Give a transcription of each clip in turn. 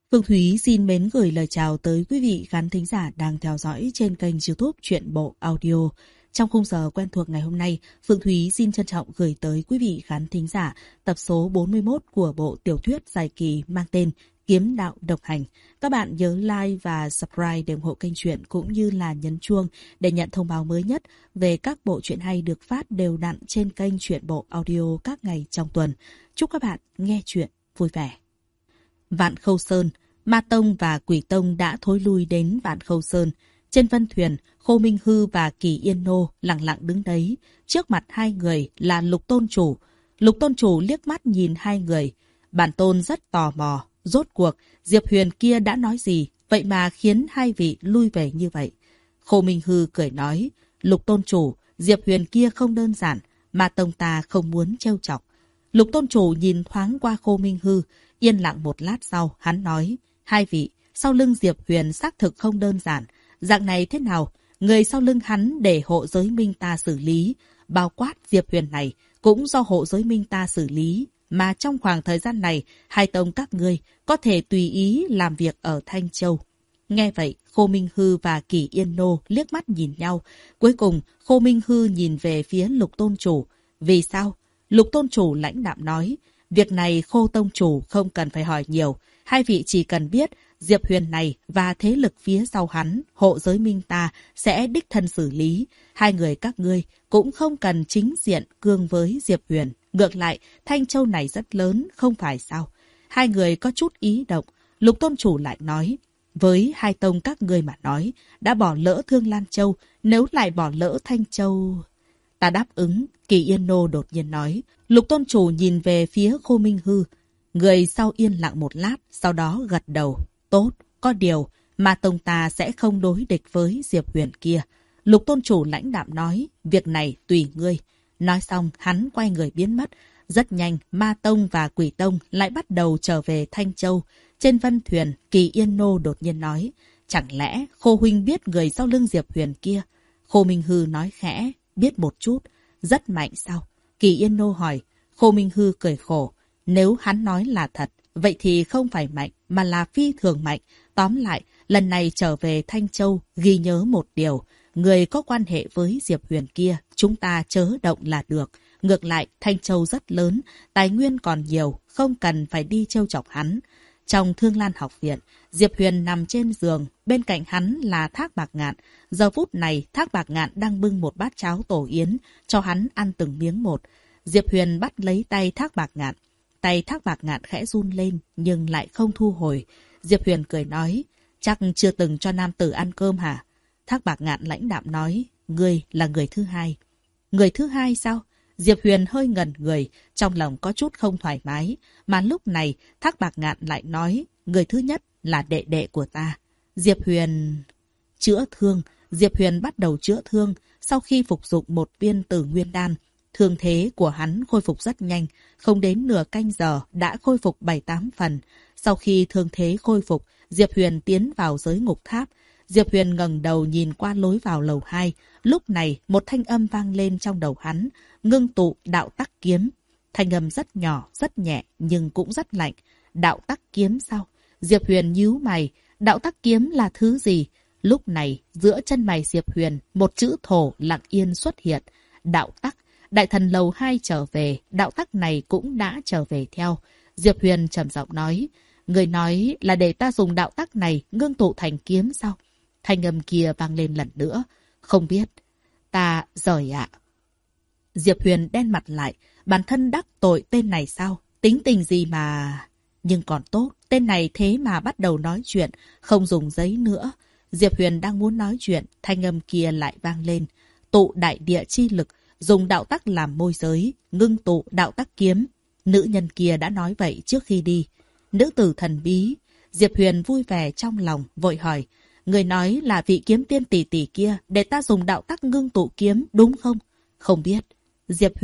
Phương Thúy xin mến gửi lời chào tới quý vị khán thính giả đang theo dõi trên kênh YouTube Truyện Bộ Audio. Trong khung giờ quen thuộc ngày hôm nay, Phương Thúy xin trân trọng gửi tới quý vị khán thính giả tập số 41 của bộ tiểu thuyết dài kỳ mang tên Kiếm Đạo Độc Hành. Các bạn nhớ like và subscribe để ủng hộ kênh truyện cũng như là nhấn chuông để nhận thông báo mới nhất về các bộ truyện hay được phát đều đặn trên kênh Truyện Bộ Audio các ngày trong tuần. Chúc các bạn nghe truyện vui vẻ. Vạn Khâu Sơn, Ma Tông và Quỷ Tông đã thối lui đến Vạn Khâu Sơn. Trên vân thuyền, Khô Minh Hư và Kỳ Yên Nô lặng lặng đứng đấy. Trước mặt hai người là Lục Tôn Chủ. Lục Tôn Chủ liếc mắt nhìn hai người. Bản tôn rất tò mò. Rốt cuộc, Diệp Huyền kia đã nói gì, vậy mà khiến hai vị lui về như vậy? Khô Minh Hư cười nói, Lục Tôn Chủ, Diệp Huyền kia không đơn giản, Ma Tông ta không muốn trêu chọc. Lục Tôn Chủ nhìn thoáng qua Khô Minh Hư, yên lặng một lát sau, hắn nói, hai vị, sau lưng Diệp Huyền xác thực không đơn giản. Dạng này thế nào? Người sau lưng hắn để hộ giới minh ta xử lý. Bao quát Diệp Huyền này cũng do hộ giới minh ta xử lý. Mà trong khoảng thời gian này, hai tông các ngươi có thể tùy ý làm việc ở Thanh Châu. Nghe vậy, Khô Minh Hư và Kỳ Yên Nô liếc mắt nhìn nhau. Cuối cùng, Khô Minh Hư nhìn về phía Lục Tôn Chủ. Vì sao? Lục Tôn Chủ lãnh đạm nói, việc này Khô Tông Chủ không cần phải hỏi nhiều. Hai vị chỉ cần biết Diệp Huyền này và thế lực phía sau hắn, hộ giới minh ta sẽ đích thân xử lý. Hai người các ngươi cũng không cần chính diện cương với Diệp Huyền. Ngược lại, Thanh Châu này rất lớn, không phải sao? Hai người có chút ý động. Lục Tôn Chủ lại nói, với hai tông các ngươi mà nói, đã bỏ lỡ Thương Lan Châu, nếu lại bỏ lỡ Thanh Châu... Ta đáp ứng, Kỳ Yên Nô đột nhiên nói. Lục Tôn Chủ nhìn về phía Khô Minh Hư. Người sau yên lặng một lát, sau đó gật đầu. Tốt, có điều, mà tông ta sẽ không đối địch với Diệp Huyền kia. Lục Tôn Chủ lãnh đạm nói, việc này tùy ngươi. Nói xong, hắn quay người biến mất. Rất nhanh, Ma Tông và Quỷ Tông lại bắt đầu trở về Thanh Châu. Trên vân thuyền, Kỳ Yên Nô đột nhiên nói, chẳng lẽ Khô huynh biết người sau lưng Diệp Huyền kia? Khô Minh Hư nói khẽ, biết một chút. Rất mạnh sao? Kỳ Yên Nô hỏi. Khô Minh Hư cười khổ. Nếu hắn nói là thật, vậy thì không phải mạnh, mà là phi thường mạnh. Tóm lại, lần này trở về Thanh Châu, ghi nhớ một điều. Người có quan hệ với Diệp Huyền kia, chúng ta chớ động là được. Ngược lại, Thanh Châu rất lớn, tài nguyên còn nhiều, không cần phải đi trêu chọc hắn. Trong Thương Lan học viện, Diệp Huyền nằm trên giường, bên cạnh hắn là Thác Bạc Ngạn. Giờ phút này, Thác Bạc Ngạn đang bưng một bát cháo tổ yến, cho hắn ăn từng miếng một. Diệp Huyền bắt lấy tay Thác Bạc Ngạn. Tay Thác Bạc Ngạn khẽ run lên, nhưng lại không thu hồi. Diệp Huyền cười nói, chắc chưa từng cho nam tử ăn cơm hả? Thác Bạc Ngạn lãnh đạm nói, ngươi là người thứ hai. Người thứ hai sao? Diệp Huyền hơi ngẩn người, trong lòng có chút không thoải mái. Mà lúc này, Thác Bạc Ngạn lại nói, người thứ nhất là đệ đệ của ta. Diệp Huyền... Chữa thương. Diệp Huyền bắt đầu chữa thương. Sau khi phục dụng một viên Tử Nguyên Đan, thương thế của hắn khôi phục rất nhanh. Không đến nửa canh giờ đã khôi phục 7-8 phần. Sau khi thương thế khôi phục, Diệp Huyền tiến vào giới ngục tháp. Diệp Huyền ngẩng đầu nhìn qua lối vào lầu 2. Lúc này, một thanh âm vang lên trong đầu hắn. Ngưng tụ đạo tắc kiếm. Thanh âm rất nhỏ, rất nhẹ, nhưng cũng rất lạnh. Đạo tắc kiếm sao? Diệp Huyền nhíu mày. Đạo tắc kiếm là thứ gì? Lúc này, giữa chân mày Diệp Huyền, một chữ thổ lặng yên xuất hiện. Đạo tắc. Đại thần lầu 2 trở về, đạo tắc này cũng đã trở về theo. Diệp Huyền trầm giọng nói, người nói là để ta dùng đạo tắc này ngưng tụ thành kiếm sao? Thanh âm kia vang lên lần nữa. Không biết. Ta rời ạ. Diệp Huyền đen mặt lại. Bản thân đắc tội tên này sao? Tính tình gì mà... Nhưng còn tốt, tên này thế mà bắt đầu nói chuyện, không dùng giấy nữa. Diệp Huyền đang muốn nói chuyện, thanh âm kia lại vang lên. Tụ đại địa chi lực, dùng đạo tắc làm môi giới, ngưng tụ đạo tắc kiếm. Nữ nhân kia đã nói vậy trước khi đi. Nữ tử thần bí. Diệp Huyền vui vẻ trong lòng, vội hỏi. Người nói là vị kiếm tiên tỷ tỷ kia, để ta dùng đạo tắc ngưng tụ kiếm, đúng không? Không biết. Diệp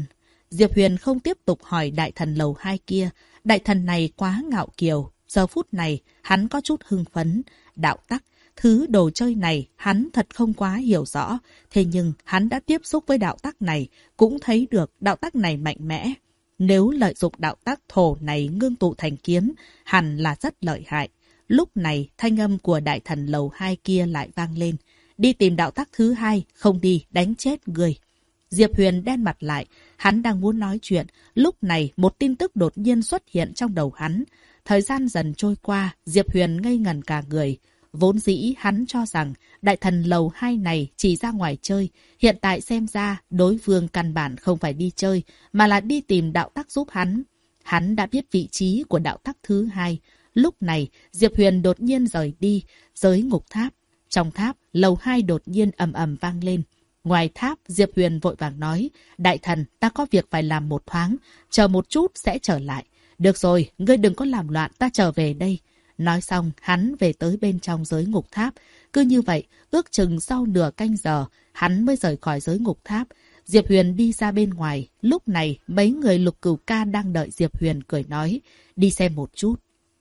Huyền không tiếp tục hỏi đại thần lầu 2 kia. Đại thần này quá ngạo kiều. Giờ phút này, hắn có chút hưng phấn. Đạo tắc, thứ đồ chơi này, hắn thật không quá hiểu rõ. Thế nhưng, hắn đã tiếp xúc với đạo tắc này, cũng thấy được đạo tắc này mạnh mẽ. nếu lợi dụng đạo tác thổ này ngưng tụ thành kiếm, hẳn là rất lợi hại. Lúc này, thanh âm của đại thần lầu 2 kia lại vang lên. Đi tìm đạo tác thứ hai, không đi, đánh chết người. Diệp Huyền đen mặt lại, hắn đang muốn nói chuyện. Lúc này, một tin tức đột nhiên xuất hiện trong đầu hắn. Thời gian dần trôi qua, Diệp Huyền ngây ngẩn cả người. Vốn dĩ hắn cho rằng đại thần lầu 2 này chỉ ra ngoài chơi. Hiện tại xem ra đối phương căn bản không phải đi chơi mà là đi tìm đạo tắc giúp hắn. Hắn đã biết vị trí của đạo tắc thứ hai. Lúc này Diệp Huyền đột nhiên rời đi giới ngục tháp. Trong tháp lầu 2 đột nhiên ầm ầm vang lên. Ngoài tháp Diệp Huyền vội vàng nói: Đại thần, ta có việc phải làm một thoáng, chờ một chút sẽ trở lại. Được rồi, ngươi đừng có làm loạn, ta trở về đây. Nói xong, hắn về tới bên trong giới ngục tháp. Cứ như vậy, ước chừng sau nửa canh giờ, hắn mới rời khỏi giới ngục tháp. Diệp Huyền đi ra bên ngoài. Lúc này, mấy người Lục Cửu Ca đang đợi Diệp Huyền cười nói: Đi xem một chút.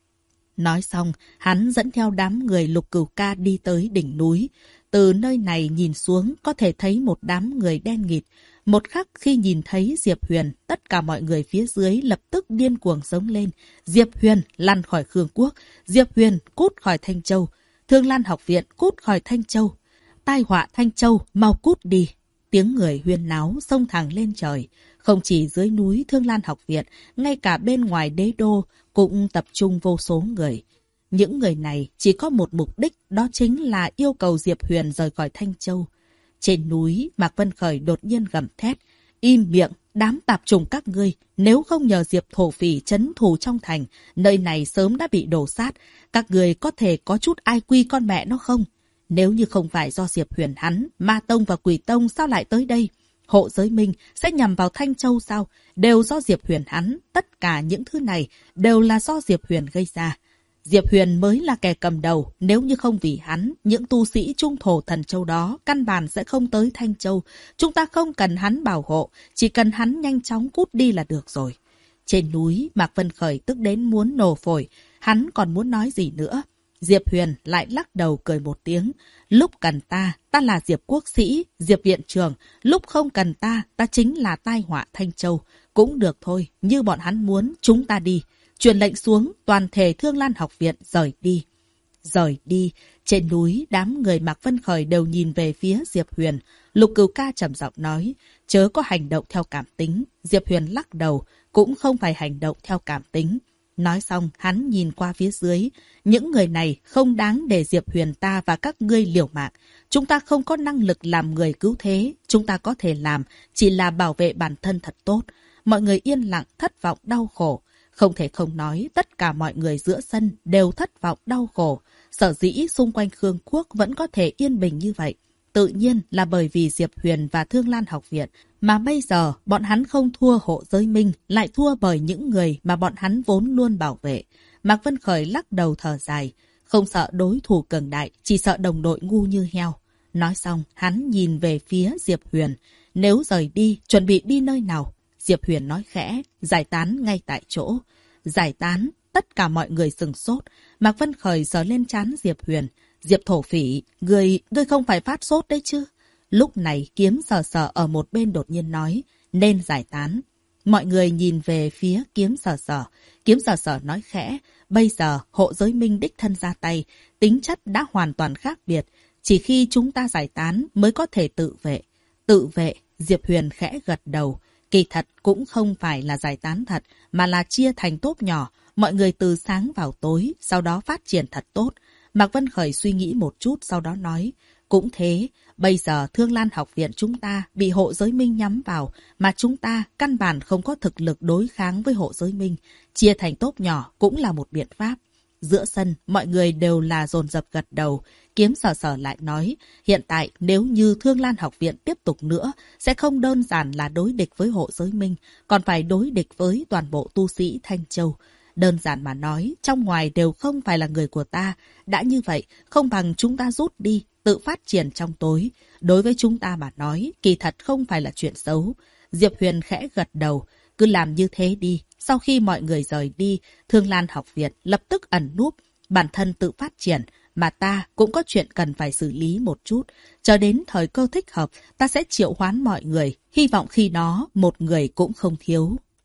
Nói xong, hắn dẫn theo đám người Lục Cửu Ca đi tới đỉnh núi. Từ nơi này nhìn xuống, có thể thấy một đám người đen nghịt. Một khắc khi nhìn thấy Diệp Huyền, tất cả mọi người phía dưới lập tức điên cuồng giống lên. Diệp Huyền lăn khỏi Khương Quốc. Diệp Huyền cút khỏi Thanh Châu. Thương Lan học viện cút khỏi Thanh Châu. Tai họa Thanh Châu, mau cút đi. Tiếng người huyên náo xông thẳng lên trời. Không chỉ dưới núi Thương Lan học viện, ngay cả bên ngoài đế đô cũng tập trung vô số người. Những người này chỉ có một mục đích, đó chính là yêu cầu Diệp Huyền rời khỏi Thanh Châu. Trên núi, Mạc Vân Khởi đột nhiên gầm thét: Im miệng, đám tạp trùng các ngươi, nếu không nhờ Diệp thổ phỉ trấn thủ trong thành, nơi này sớm đã bị đổ sát. Các người có thể có chút ai quy con mẹ nó không? Nếu như không phải do Diệp Huyền hắn, Ma Tông và Quỷ Tông sao lại tới đây? Hộ giới minh sẽ nhằm vào Thanh Châu sao? Đều do Diệp Huyền hắn, tất cả những thứ này đều là do Diệp Huyền gây ra. Diệp Huyền mới là kẻ cầm đầu, nếu như không vì hắn, những tu sĩ trung thổ thần châu đó căn bản sẽ không tới Thanh Châu. Chúng ta không cần hắn bảo hộ, chỉ cần hắn nhanh chóng cút đi là được rồi. Trên núi, Mạc Vân Khởi tức đến muốn nổ phổi, hắn còn muốn nói gì nữa. Diệp Huyền lại lắc đầu cười một tiếng. Lúc cần ta, ta là Diệp quốc sĩ, Diệp viện trưởng. Lúc không cần ta, ta chính là tai họa Thanh Châu. Cũng được thôi, như bọn hắn muốn, chúng ta đi. Truyền lệnh xuống, toàn thể Thương Lan học viện rời đi. Rời đi, trên núi, đám người Mạc Vân Khởi đều nhìn về phía Diệp Huyền. Lục Cửu Ca trầm giọng nói: Chớ có hành động theo cảm tính. Diệp Huyền lắc đầu, cũng không phải hành động theo cảm tính. Nói xong, hắn nhìn qua phía dưới. Những người này không đáng để Diệp Huyền ta và các ngươi liều mạng. Chúng ta không có năng lực làm người cứu thế. Chúng ta có thể làm chỉ là bảo vệ bản thân thật tốt. Mọi người yên lặng, thất vọng, đau khổ. Không thể không nói, tất cả mọi người giữa sân đều thất vọng, đau khổ. Sở dĩ xung quanh Khương Quốc vẫn có thể yên bình như vậy. Tự nhiên là bởi vì Diệp Huyền và Thương Lan học viện. Mà bây giờ, bọn hắn không thua hộ giới minh, lại thua bởi những người mà bọn hắn vốn luôn bảo vệ. Mạc Vân Khởi lắc đầu thở dài. Không sợ đối thủ cường đại, chỉ sợ đồng đội ngu như heo. Nói xong, hắn nhìn về phía Diệp Huyền. Nếu rời đi, chuẩn bị đi nơi nào? Diệp Huyền nói khẽ, giải tán ngay tại chỗ. Giải tán, tất cả mọi người sừng sốt. Mạc Vân Khởi giơ lên trán Diệp Huyền. Diệp thổ phỉ, ngươi không phải phát sốt đấy chứ? Lúc này Kiếm Sở Sở ở một bên đột nhiên nói, nên giải tán. Mọi người nhìn về phía Kiếm Sở Sở. Kiếm Sở Sở nói khẽ, bây giờ hộ giới minh đích thân ra tay, tính chất đã hoàn toàn khác biệt. Chỉ khi chúng ta giải tán mới có thể tự vệ. Tự vệ, Diệp Huyền khẽ gật đầu. Kỳ thật cũng không phải là giải tán thật, mà là chia thành tốp nhỏ, mọi người từ sáng vào tối, sau đó phát triển thật tốt. Mạc Vân Khởi suy nghĩ một chút, sau đó nói, cũng thế, bây giờ Thương Lan học viện chúng ta bị hộ giới minh nhắm vào, mà chúng ta căn bản không có thực lực đối kháng với hộ giới minh. Chia thành tốp nhỏ cũng là một biện pháp. Giữa sân, mọi người đều là dồn dập gật đầu. Kiếm Sở Sở lại nói, hiện tại nếu như Thương Lan học viện tiếp tục nữa, sẽ không đơn giản là đối địch với hộ giới minh, còn phải đối địch với toàn bộ tu sĩ Thanh Châu. Đơn giản mà nói, trong ngoài đều không phải là người của ta. Đã như vậy, không bằng chúng ta rút đi, tự phát triển trong tối. Đối với chúng ta mà nói, kỳ thật không phải là chuyện xấu. Diệp Huyền khẽ gật đầu, cứ làm như thế đi. Sau khi mọi người rời đi, Thương Lan học viện lập tức ẩn núp, bản thân tự phát triển, mà ta cũng có chuyện cần phải xử lý một chút. Chờ đến thời cơ thích hợp, ta sẽ triệu hoán mọi người, hy vọng khi đó một người cũng không thiếu.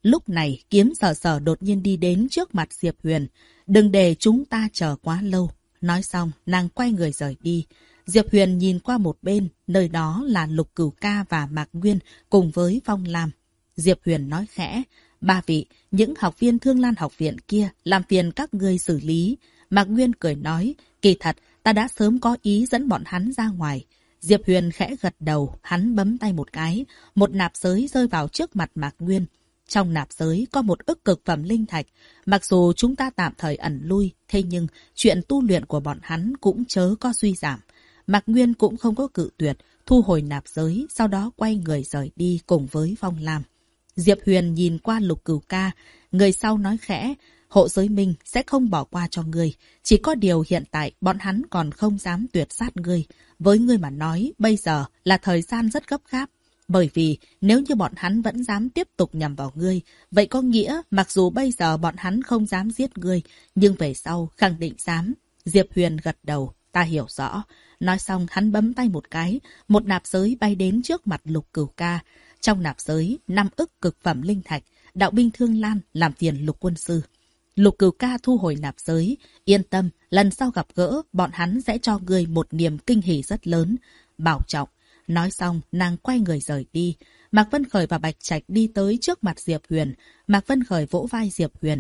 Lúc này, Kiếm Sở Sở đột nhiên đi đến trước mặt Diệp Huyền. Đừng để chúng ta chờ quá lâu. Nói xong, nàng quay người rời đi. Diệp Huyền nhìn qua một bên, nơi đó là Lục Cửu Ca và Mạc Nguyên cùng với Phong Lam. Diệp Huyền nói khẽ, ba vị, những học viên Thương Lan học viện kia làm phiền các ngươi xử lý. Mạc Nguyên cười nói, kỳ thật, ta đã sớm có ý dẫn bọn hắn ra ngoài. Diệp Huyền khẽ gật đầu, hắn bấm tay một cái, một nạp giới rơi vào trước mặt Mạc Nguyên. Trong nạp giới có một ức cực phẩm linh thạch. Mặc dù chúng ta tạm thời ẩn lui, thế nhưng chuyện tu luyện của bọn hắn cũng chớ có suy giảm. Mạc Nguyên cũng không có cự tuyệt, thu hồi nạp giới, sau đó quay người rời đi cùng với Phong Lam. Diệp Huyền nhìn qua Lục Cửu Ca, người sau nói khẽ, Hộ Giới Minh sẽ không bỏ qua cho ngươi. Chỉ có điều hiện tại bọn hắn còn không dám tuyệt sát ngươi. Với ngươi mà nói, bây giờ là thời gian rất gấp gáp. Bởi vì nếu như bọn hắn vẫn dám tiếp tục nhằm vào ngươi, vậy có nghĩa mặc dù bây giờ bọn hắn không dám giết ngươi, nhưng về sau khẳng định dám. Diệp Huyền gật đầu, ta hiểu rõ. Nói xong hắn bấm tay một cái, một nạp giới bay đến trước mặt Lục Cửu Ca. Trong nạp giới, 5 ức cực phẩm linh thạch, đạo binh Thương Lan làm phiền Lục quân sư. Lục Cửu Ca thu hồi nạp giới, yên tâm, lần sau gặp gỡ, bọn hắn sẽ cho ngươi một niềm kinh hỉ rất lớn. Bảo trọng. Nói xong, nàng quay người rời đi. Mạc Vân Khởi và Bạch Trạch đi tới trước mặt Diệp Huyền. Mạc Vân Khởi vỗ vai Diệp Huyền.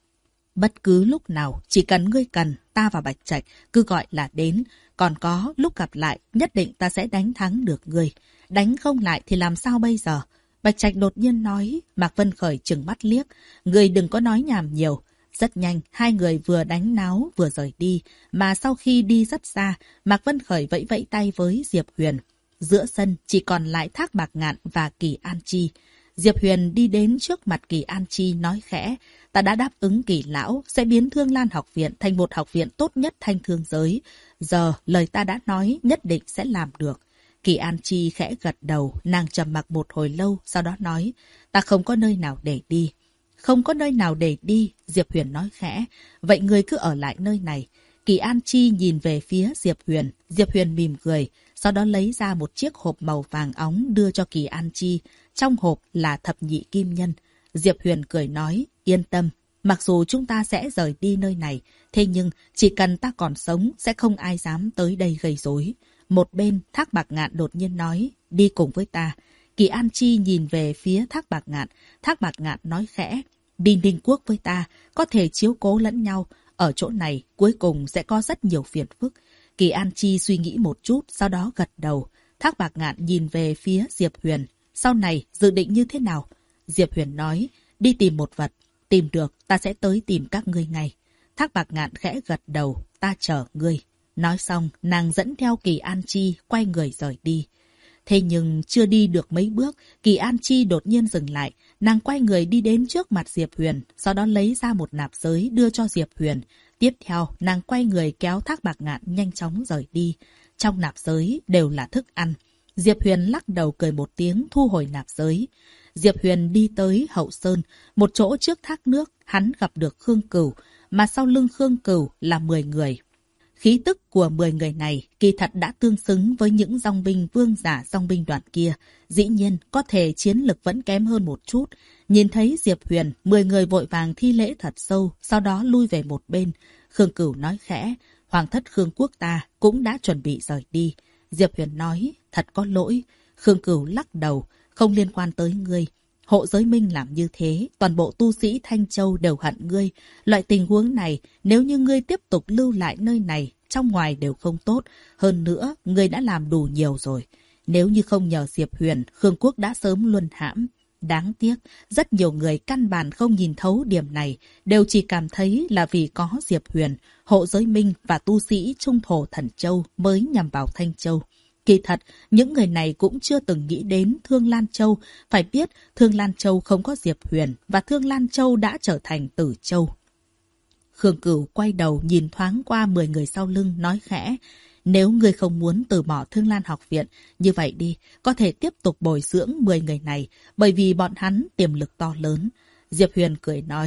Bất cứ lúc nào, chỉ cần ngươi cần, ta và Bạch Trạch cứ gọi là đến. Còn có, lúc gặp lại, nhất định ta sẽ đánh thắng được ngươi. Đánh không lại thì làm sao bây giờ? Bạch Trạch đột nhiên nói. Mạc Vân Khởi trừng mắt liếc. Ngươi đừng có nói nhảm nhiều. Rất nhanh, hai người vừa đánh náo vừa rời đi. Mà sau khi đi rất xa, Mạc Vân Khởi vẫy vẫy tay với Diệp Huyền. Giữa sân chỉ còn lại Thác Bạc Ngạn và Kỳ An Chi. Diệp Huyền đi đến trước mặt Kỳ An Chi nói khẽ, ta đã đáp ứng Kỳ lão sẽ biến Thương Lan học viện thành một học viện tốt nhất thanh thương giới. Giờ lời ta đã nói nhất định sẽ làm được. Kỳ An Chi khẽ gật đầu, nàng trầm mặc một hồi lâu, sau đó nói, ta không có nơi nào để đi. Không có nơi nào để đi, Diệp Huyền nói khẽ, vậy ngươi cứ ở lại nơi này. Kỳ An Chi nhìn về phía Diệp Huyền mỉm cười, sau đó lấy ra một chiếc hộp màu vàng óng đưa cho Kỳ An Chi. Trong hộp là thập nhị kim nhân. Diệp Huyền cười nói, yên tâm, mặc dù chúng ta sẽ rời đi nơi này, thế nhưng chỉ cần ta còn sống sẽ không ai dám tới đây gây rối. Một bên, Thác Bạc Ngạn đột nhiên nói, đi cùng với ta. Kỳ An Chi nhìn về phía Thác Bạc Ngạn nói khẽ, đi Ninh Quốc với ta, có thể chiếu cố lẫn nhau. Ở chỗ này, cuối cùng sẽ có rất nhiều phiền phức. Kỳ An Chi suy nghĩ một chút, sau đó gật đầu. Thác Bạc Ngạn nhìn về phía Diệp Huyền. Sau này, dự định như thế nào? Diệp Huyền nói, đi tìm một vật. Tìm được, ta sẽ tới tìm các ngươi ngay. Thác Bạc Ngạn khẽ gật đầu, ta chờ ngươi. Nói xong, nàng dẫn theo Kỳ An Chi, quay người rời đi. Thế nhưng chưa đi được mấy bước, Kỳ An Chi đột nhiên dừng lại. Nàng quay người đi đến trước mặt Diệp Huyền, sau đó lấy ra một nạp giới đưa cho Diệp Huyền. Tiếp theo, nàng quay người kéo Thác Bạc Ngạn nhanh chóng rời đi. Trong nạp giới đều là thức ăn. Diệp Huyền lắc đầu cười một tiếng thu hồi nạp giới. Diệp Huyền đi tới Hậu Sơn, một chỗ trước thác nước, hắn gặp được Khương Cửu, mà sau lưng Khương Cửu là 10 người. Khí tức của 10 người này kỳ thật đã tương xứng với những dòng binh vương giả dòng binh đoàn kia. Dĩ nhiên, có thể chiến lực vẫn kém hơn một chút. Nhìn thấy Diệp Huyền, 10 người vội vàng thi lễ thật sâu, sau đó lui về một bên. Khương Cửu nói khẽ, Hoàng thất Khương quốc ta cũng đã chuẩn bị rời đi. Diệp Huyền nói, thật có lỗi. Khương Cửu lắc đầu, không liên quan tới ngươi. Hộ Giới Minh làm như thế, toàn bộ tu sĩ Thanh Châu đều hận ngươi. Loại tình huống này, nếu như ngươi tiếp tục lưu lại nơi này, trong ngoài đều không tốt. Hơn nữa, ngươi đã làm đủ nhiều rồi. Nếu như không nhờ Diệp Huyền, Khương quốc đã sớm luân hãm. Đáng tiếc, rất nhiều người căn bản không nhìn thấu điểm này, đều chỉ cảm thấy là vì có Diệp Huyền, Hộ Giới Minh và tu sĩ Trung Thổ Thần Châu mới nhằm vào Thanh Châu. Kỳ thật, những người này cũng chưa từng nghĩ đến Thương Lan Châu. Phải biết, Thương Lan Châu không có Diệp Huyền và Thương Lan Châu đã trở thành Tử Châu. Khương Cửu quay đầu nhìn thoáng qua 10 người sau lưng nói khẽ. Nếu ngươi không muốn từ bỏ Thương Lan học viện, như vậy đi, có thể tiếp tục bồi dưỡng 10 người này, bởi vì bọn hắn tiềm lực to lớn. Diệp Huyền cười nói,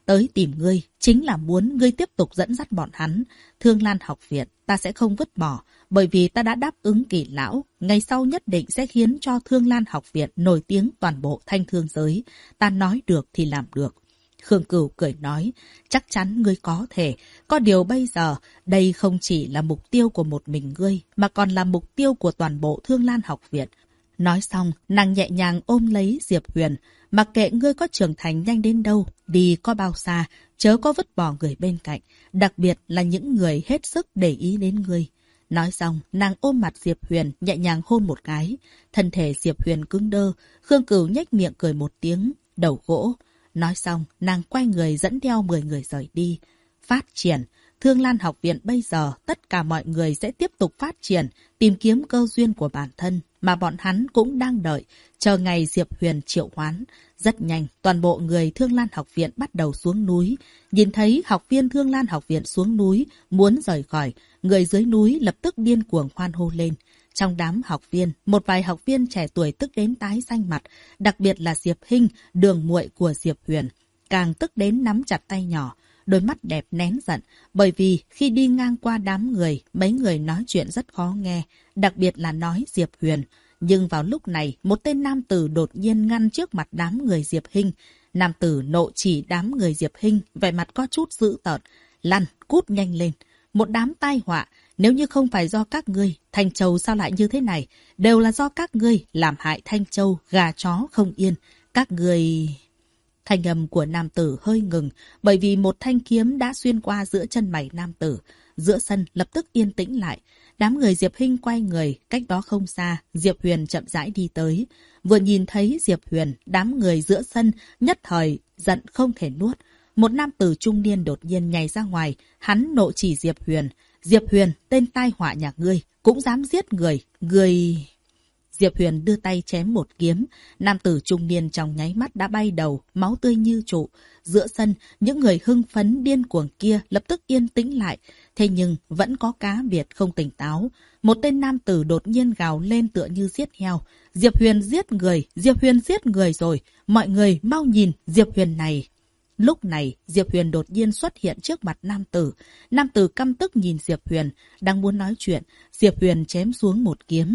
Tới tìm ngươi chính là muốn ngươi tiếp tục dẫn dắt bọn hắn. Thương Lan học viện ta sẽ không vứt bỏ, bởi vì ta đã đáp ứng Kỳ lão, ngày sau nhất định sẽ khiến cho Thương Lan học viện nổi tiếng toàn bộ Thanh Thương giới. Ta nói được thì làm được. Khương Cửu cười nói, chắc chắn ngươi có thể. Có điều bây giờ, đây không chỉ là mục tiêu của một mình ngươi, mà còn là mục tiêu của toàn bộ Thương Lan học viện. Nói xong, nàng nhẹ nhàng ôm lấy Diệp Huyền. Mặc kệ ngươi có trưởng thành nhanh đến đâu, đi có bao xa, chớ có vứt bỏ người bên cạnh. Đặc biệt là những người hết sức để ý đến ngươi. Nói xong, nàng ôm mặt Diệp Huyền, nhẹ nhàng hôn một cái. Thân thể Diệp Huyền cứng đơ, Khương Cửu nhếch miệng cười một tiếng, đầu gỗ. Nói xong, nàng quay người dẫn theo 10 người rời đi. Phát triển. Thương Lan học viện bây giờ, tất cả mọi người sẽ tiếp tục phát triển, tìm kiếm cơ duyên của bản thân, mà bọn hắn cũng đang đợi, chờ ngày Diệp Huyền triệu hoán. Rất nhanh, toàn bộ người Thương Lan học viện bắt đầu xuống núi. Nhìn thấy học viên Thương Lan học viện xuống núi, muốn rời khỏi, người dưới núi lập tức điên cuồng hoan hô lên. Trong đám học viên, một vài học viên trẻ tuổi tức đến tái xanh mặt, đặc biệt là Diệp Hinh, đường muội của Diệp Huyền, càng tức đến nắm chặt tay nhỏ, đôi mắt đẹp nén giận, bởi vì khi đi ngang qua đám người, mấy người nói chuyện rất khó nghe, đặc biệt là nói Diệp Huyền. Nhưng vào lúc này, một tên nam tử đột nhiên ngăn trước mặt đám người Diệp Hinh. Nam tử nộ chỉ đám người Diệp Hinh, vẻ mặt có chút dữ tợn. Lăn, cút nhanh lên. Một đám tai họa, nếu như không phải do các ngươi, Thanh Châu sao lại như thế này? Đều là do các ngươi làm hại Thanh Châu, gà chó không yên. Các ngươi... Thanh âm của nam tử hơi ngừng, bởi vì một thanh kiếm đã xuyên qua giữa chân mày nam tử. Giữa sân lập tức yên tĩnh lại. Đám người Diệp Hinh quay người, cách đó không xa, Diệp Huyền chậm rãi đi tới. Vừa nhìn thấy Diệp Huyền, đám người giữa sân nhất thời giận không thể nuốt. Một nam tử trung niên đột nhiên nhảy ra ngoài, hắn nộ chỉ Diệp Huyền. Diệp Huyền, tên tai họa nhà ngươi, cũng dám giết người, người... Diệp Huyền đưa tay chém một kiếm, nam tử trung niên trong nháy mắt đã bay đầu, máu tươi như trụ. Giữa sân, những người hưng phấn điên cuồng kia lập tức yên tĩnh lại, thế nhưng vẫn có cá biệt không tỉnh táo. Một tên nam tử đột nhiên gào lên tựa như giết heo. Diệp Huyền giết người, Diệp Huyền giết người rồi, mọi người mau nhìn Diệp Huyền này. Lúc này, Diệp Huyền đột nhiên xuất hiện trước mặt nam tử. Nam tử căm tức nhìn Diệp Huyền, đang muốn nói chuyện, Diệp Huyền chém xuống một kiếm.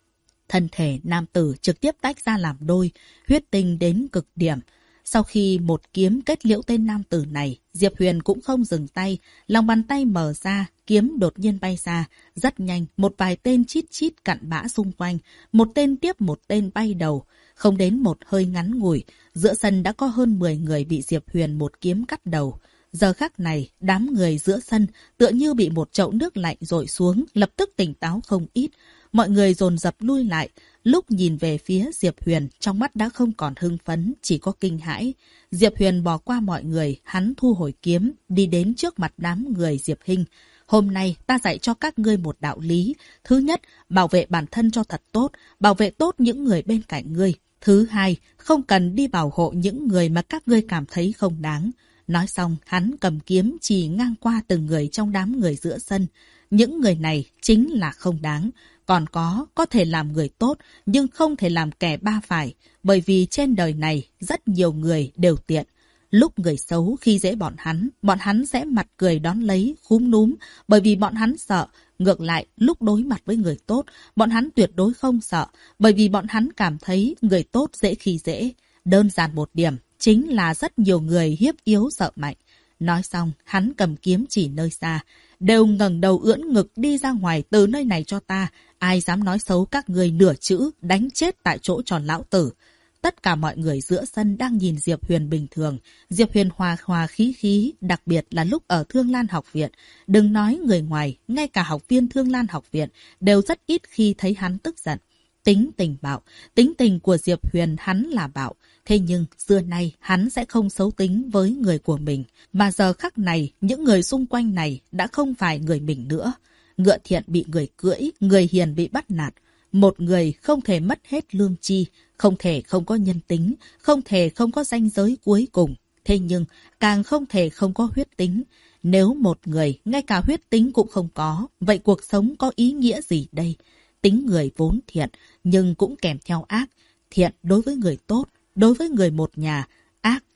Thân thể nam tử trực tiếp tách ra làm đôi, huyết tinh đến cực điểm. Sau khi một kiếm kết liễu tên nam tử này, Diệp Huyền cũng không dừng tay, lòng bàn tay mở ra, kiếm đột nhiên bay ra. Rất nhanh, một vài tên chít chít cặn bã xung quanh, một tên tiếp một tên bay đầu. Không đến một hơi ngắn ngủi, giữa sân đã có hơn 10 người bị Diệp Huyền một kiếm cắt đầu. Giờ khắc này, đám người giữa sân tựa như bị một chậu nước lạnh dội xuống, lập tức tỉnh táo không ít. Mọi người dồn dập lui lại, lúc nhìn về phía Diệp Huyền, trong mắt đã không còn hưng phấn, chỉ có kinh hãi. Diệp Huyền bỏ qua mọi người, hắn thu hồi kiếm, đi đến trước mặt đám người Diệp Hinh. Hôm nay ta dạy cho các ngươi một đạo lý. Thứ nhất, bảo vệ bản thân cho thật tốt, bảo vệ tốt những người bên cạnh ngươi. Thứ hai, không cần đi bảo hộ những người mà các ngươi cảm thấy không đáng. Nói xong, hắn cầm kiếm chỉ ngang qua từng người trong đám người giữa sân. Những người này chính là không đáng. Còn có thể làm người tốt, nhưng không thể làm kẻ ba phải. Bởi vì trên đời này, rất nhiều người đều tiện. Lúc người xấu khi dễ bọn hắn sẽ mặt cười đón lấy, khúm núm, bởi vì bọn hắn sợ. Ngược lại, lúc đối mặt với người tốt, bọn hắn tuyệt đối không sợ, bởi vì bọn hắn cảm thấy người tốt dễ khi dễ. Đơn giản một điểm, chính là rất nhiều người hiếp yếu sợ mạnh. Nói xong, hắn cầm kiếm chỉ nơi xa. Đều ngẩng đầu ưỡn ngực đi ra ngoài từ nơi này cho ta. Ai dám nói xấu các người nửa chữ, đánh chết tại chỗ tròn lão tử. Tất cả mọi người giữa sân đang nhìn Diệp Huyền bình thường. Diệp Huyền hòa hòa khí khí, đặc biệt là lúc ở Thương Lan học viện. Đừng nói người ngoài, ngay cả học viên Thương Lan học viện đều rất ít khi thấy hắn tức giận. Tính tình bạo, tính tình của Diệp Huyền hắn là bạo. Thế nhưng, xưa nay hắn sẽ không xấu tính với người của mình. Mà giờ khắc này, những người xung quanh này đã không phải người mình nữa. Ngựa thiện bị người cưỡi, người hiền bị bắt nạt. Một người không thể mất hết lương tri, không thể không có nhân tính, không thể không có ranh giới cuối cùng. Thế nhưng, càng không thể không có huyết tính. Nếu một người ngay cả huyết tính cũng không có, vậy cuộc sống có ý nghĩa gì đây? Tính người vốn thiện, nhưng cũng kèm theo ác. Thiện đối với người tốt, đối với người một nhà, ác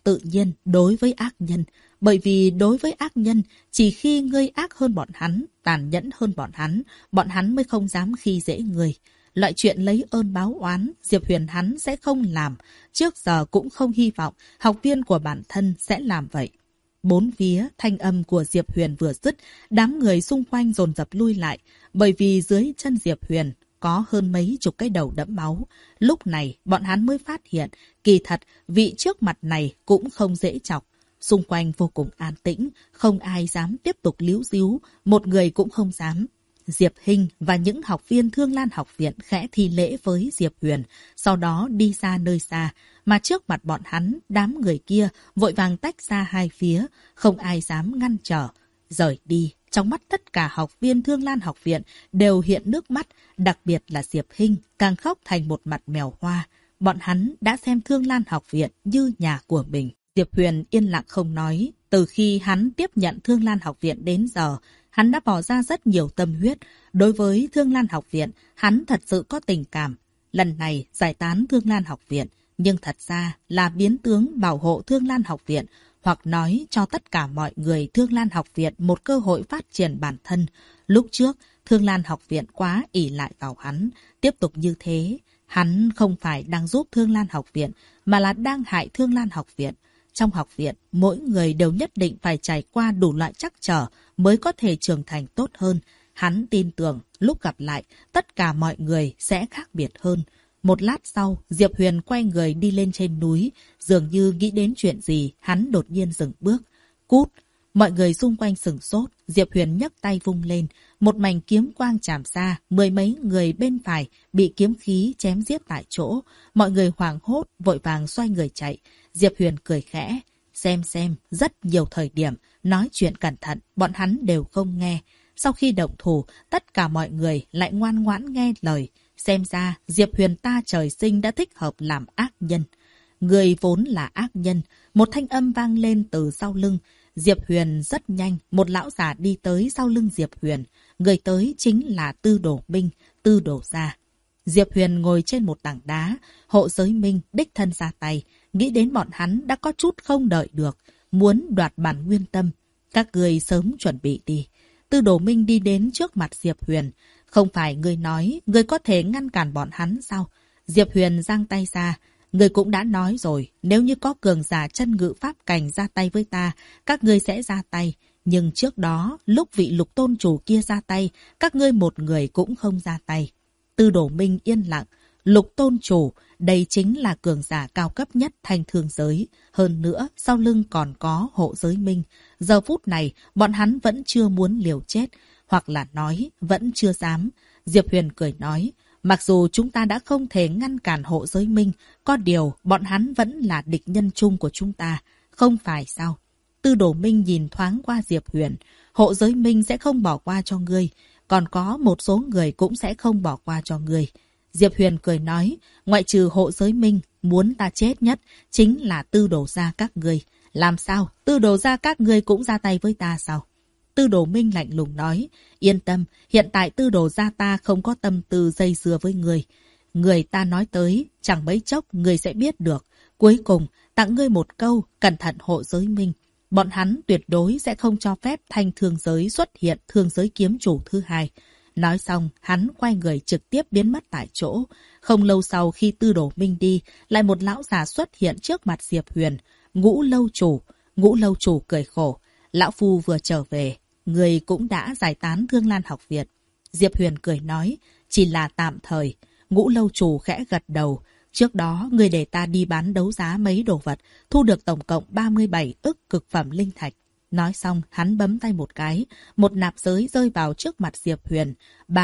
tự nhiên đối với ác nhân. Bởi vì đối với ác nhân, chỉ khi ngươi ác hơn bọn hắn, tàn nhẫn hơn bọn hắn mới không dám khi dễ ngươi. Loại chuyện lấy ơn báo oán, Diệp Huyền hắn sẽ không làm. Trước giờ cũng không hy vọng học viên của bản thân sẽ làm vậy. Bốn phía, thanh âm của Diệp Huyền vừa dứt, đám người xung quanh dồn dập lui lại. Bởi vì dưới chân Diệp Huyền có hơn mấy chục cái đầu đẫm máu. Lúc này, bọn hắn mới phát hiện, kỳ thật, vị trước mặt này cũng không dễ chọc. Xung quanh vô cùng an tĩnh, không ai dám tiếp tục líu díu, một người cũng không dám. Diệp Hinh và những học viên Thương Lan học viện khẽ thi lễ với Diệp Huyền, sau đó đi ra nơi xa, mà trước mặt bọn hắn, đám người kia vội vàng tách ra hai phía, không ai dám ngăn trở. Rời đi, trong mắt tất cả học viên Thương Lan học viện đều hiện nước mắt, đặc biệt là Diệp Hinh càng khóc thành một mặt mèo hoa. Bọn hắn đã xem Thương Lan học viện như nhà của mình. Diệp Huyền yên lặng không nói, từ khi hắn tiếp nhận Thương Lan học viện đến giờ, hắn đã bỏ ra rất nhiều tâm huyết. Đối với Thương Lan học viện, hắn thật sự có tình cảm. Lần này giải tán Thương Lan học viện, nhưng thật ra là biến tướng bảo hộ Thương Lan học viện, hoặc nói cho tất cả mọi người Thương Lan học viện một cơ hội phát triển bản thân. Lúc trước, Thương Lan học viện quá ỷ lại vào hắn. Tiếp tục như thế, hắn không phải đang giúp Thương Lan học viện, mà là đang hại Thương Lan học viện. Trong học viện, mỗi người đều nhất định phải trải qua đủ loại trắc trở mới có thể trưởng thành tốt hơn. Hắn tin tưởng lúc gặp lại, tất cả mọi người sẽ khác biệt hơn. Một lát sau, Diệp Huyền quay người đi lên trên núi. Dường như nghĩ đến chuyện gì, hắn đột nhiên dừng bước. Cút! Mọi người xung quanh sửng sốt. Diệp Huyền nhấc tay vung lên. Một mảnh kiếm quang chạm ra. Mười mấy người bên phải bị kiếm khí chém giết tại chỗ. Mọi người hoảng hốt, vội vàng xoay người chạy. Diệp Huyền cười khẽ. Xem, rất nhiều thời điểm, nói chuyện cẩn thận, bọn hắn đều không nghe. Sau khi động thủ, tất cả mọi người lại ngoan ngoãn nghe lời. Xem ra, Diệp Huyền ta trời sinh đã thích hợp làm ác nhân. Người vốn là ác nhân. Một thanh âm vang lên từ sau lưng. Diệp Huyền rất nhanh, một lão già đi tới sau lưng Diệp Huyền. Người tới chính là Tư Đồ Minh, Tư Đồ gia. Diệp Huyền ngồi trên một tảng đá, Hộ Giới Minh đích thân ra tay. Nghĩ đến bọn hắn đã có chút không đợi được, muốn đoạt bản nguyên tâm. Các người sớm chuẩn bị đi. Tư Đồ Minh đi đến trước mặt Diệp Huyền. Không phải ngươi nói, ngươi có thể ngăn cản bọn hắn sao? Diệp Huyền giang tay ra. Ngươi cũng đã nói rồi, nếu như có cường giả chân ngự pháp cảnh ra tay với ta, các ngươi sẽ ra tay. Nhưng trước đó, lúc vị Lục tôn chủ kia ra tay, các ngươi một người cũng không ra tay. Tư Đồ Minh yên lặng. Lục tôn chủ, đây chính là cường giả cao cấp nhất Thanh Thương giới. Hơn nữa, sau lưng còn có Hộ Giới Minh. Giờ phút này, bọn hắn vẫn chưa muốn liều chết, hoặc là nói, vẫn chưa dám. Diệp Huyền cười nói, mặc dù chúng ta đã không thể ngăn cản Hộ Giới Minh, có điều bọn hắn vẫn là địch nhân chung của chúng ta, không phải sao? Tư Đồ Minh nhìn thoáng qua Diệp Huyền, Hộ Giới Minh sẽ không bỏ qua cho ngươi, còn có một số người cũng sẽ không bỏ qua cho ngươi. Diệp Huyền cười nói, ngoại trừ Hộ Giới Minh, muốn ta chết nhất chính là Tư Đồ gia các ngươi. Làm sao? Tư Đồ gia các ngươi cũng ra tay với ta sao? Tư Đồ Minh lạnh lùng nói, yên tâm, hiện tại Tư Đồ gia ta không có tâm tư dây dưa với ngươi. Người ta nói tới, chẳng mấy chốc ngươi sẽ biết được. Cuối cùng, tặng ngươi một câu, cẩn thận Hộ Giới Minh. Bọn hắn tuyệt đối sẽ không cho phép Thanh Thương giới xuất hiện Thương giới kiếm chủ thứ hai. Nói xong, hắn quay người trực tiếp biến mất tại chỗ. Không lâu sau khi Tư Đồ Minh đi, lại một lão già xuất hiện trước mặt Diệp Huyền. Ngũ lâu chủ. Ngũ lâu chủ cười khổ. Lão phu vừa trở về, người cũng đã giải tán Thương Lan học viện. Diệp Huyền cười nói, chỉ là tạm thời. Ngũ lâu chủ khẽ gật đầu. Trước đó, người để ta đi bán đấu giá mấy đồ vật, thu được tổng cộng 37 ức cực phẩm linh thạch. Nói xong, hắn bấm tay một cái, một nạp giới rơi vào trước mặt Diệp Huyền.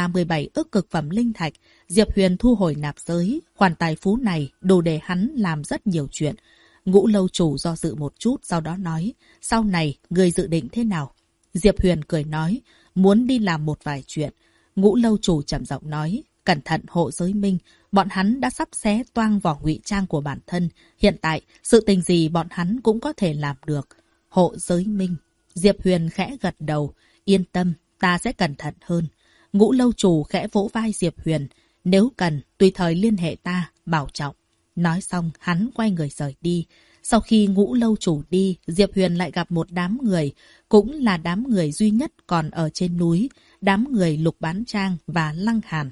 37 ức cực phẩm linh thạch. Diệp Huyền thu hồi nạp giới. Khoản tài phú này đủ để hắn làm rất nhiều chuyện. Ngũ lâu chủ do dự một chút, sau đó nói, sau này, người dự định thế nào? Diệp Huyền cười nói, muốn đi làm một vài chuyện. Ngũ lâu chủ trầm giọng nói, cẩn thận Hộ Giới Minh, bọn hắn đã sắp xé toang vỏ ngụy trang của bản thân. Hiện tại, sự tình gì bọn hắn cũng có thể làm được. Hộ Giới Minh. Diệp Huyền khẽ gật đầu, yên tâm, ta sẽ cẩn thận hơn. Ngũ lâu chủ khẽ vỗ vai Diệp Huyền, nếu cần, tùy thời liên hệ ta, bảo trọng. Nói xong, hắn quay người rời đi. Sau khi Ngũ lâu chủ đi, Diệp Huyền lại gặp một đám người, cũng là đám người duy nhất còn ở trên núi, đám người Lục Bán Trang và Lăng Hàn.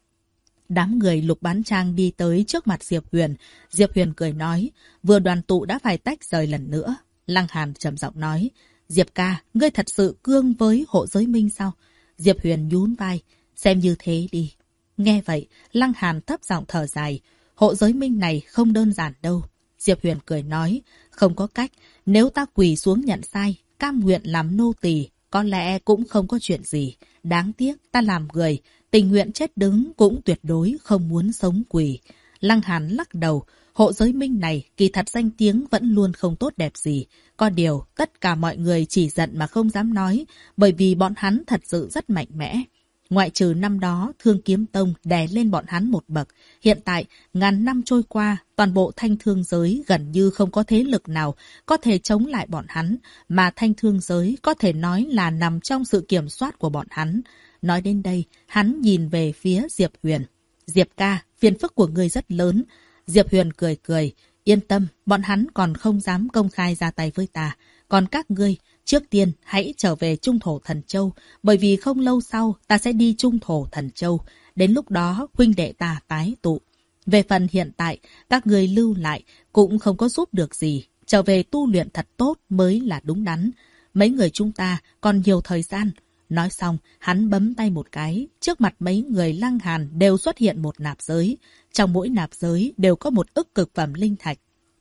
Đám người Lục Bán Trang đi tới trước mặt Diệp Huyền. Diệp Huyền cười nói, vừa đoàn tụ đã phải tách rời lần nữa. Lăng Hàn trầm giọng nói, Diệp ca, ngươi thật sự cương với Hộ Giới Minh sao? Diệp Huyền nhún vai, xem như thế đi. Nghe vậy, Lăng Hàn thấp giọng thở dài, Hộ Giới Minh này không đơn giản đâu. Diệp Huyền cười nói, không có cách, nếu ta quỳ xuống nhận sai, cam nguyện làm nô tỳ, có lẽ cũng không có chuyện gì. Đáng tiếc ta làm người, tình nguyện chết đứng cũng tuyệt đối không muốn sống quỳ. Lăng Hàn lắc đầu, Hộ Giới Minh này kỳ thật danh tiếng vẫn luôn không tốt đẹp gì. Có điều, tất cả mọi người chỉ giận mà không dám nói, bởi vì bọn hắn thật sự rất mạnh mẽ. Ngoại trừ năm đó, Thương Kiếm Tông đè lên bọn hắn một bậc. Hiện tại, ngàn năm trôi qua, toàn bộ thanh thương giới gần như không có thế lực nào có thể chống lại bọn hắn, mà thanh thương giới có thể nói là nằm trong sự kiểm soát của bọn hắn. Nói đến đây, hắn nhìn về phía Diệp Huyền. Diệp ca, phiền phức của ngươi rất lớn. Diệp Huyền cười cười, yên tâm, bọn hắn còn không dám công khai ra tay với ta. Còn các ngươi, trước tiên hãy trở về Trung Thổ Thần Châu, bởi vì không lâu sau ta sẽ đi Trung Thổ Thần Châu. Đến lúc đó huynh đệ ta tái tụ. Về phần hiện tại, các ngươi lưu lại cũng không có giúp được gì. Trở về tu luyện thật tốt mới là đúng đắn. Mấy người chúng ta còn nhiều thời gian. Nói xong, hắn bấm tay một cái. Trước mặt mấy người Lăng Hàn đều xuất hiện một nạp giới. Trong mỗi nạp giới đều có một ức cực phẩm linh thạch.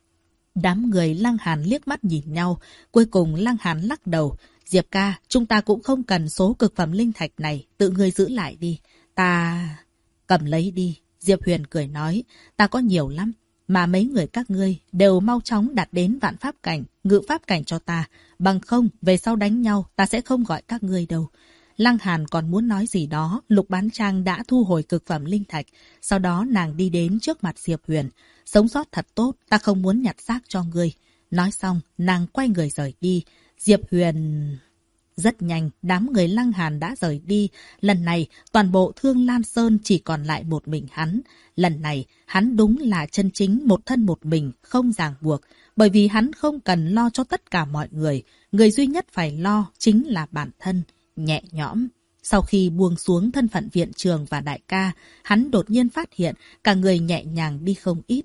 Đám người Lăng Hàn liếc mắt nhìn nhau. Cuối cùng Lăng Hàn lắc đầu. Diệp ca, chúng ta cũng không cần số cực phẩm linh thạch này. Tự ngươi giữ lại đi. Ta... Cầm lấy đi. Diệp Huyền cười nói. Ta có nhiều lắm. Mà mấy người các ngươi đều mau chóng đạt đến vạn pháp cảnh, ngự pháp cảnh cho ta. Bằng không, về sau đánh nhau, ta sẽ không gọi các ngươi đâu. Lăng Hàn còn muốn nói gì đó, Lục Bán Trang đã thu hồi cực phẩm linh thạch. Sau đó nàng đi đến trước mặt Diệp Huyền. Sống sót thật tốt, ta không muốn nhặt xác cho ngươi. Nói xong, nàng quay người rời đi. Diệp Huyền... Rất nhanh, đám người Lăng Hàn đã rời đi. Lần này, toàn bộ Thương Lan Sơn chỉ còn lại một mình hắn. Lần này, hắn đúng là chân chính một thân một mình, không ràng buộc. Bởi vì hắn không cần lo cho tất cả mọi người. Người duy nhất phải lo chính là bản thân. Nhẹ nhõm. Sau khi buông xuống thân phận viện trường và đại ca, hắn đột nhiên phát hiện cả người nhẹ nhàng đi không ít.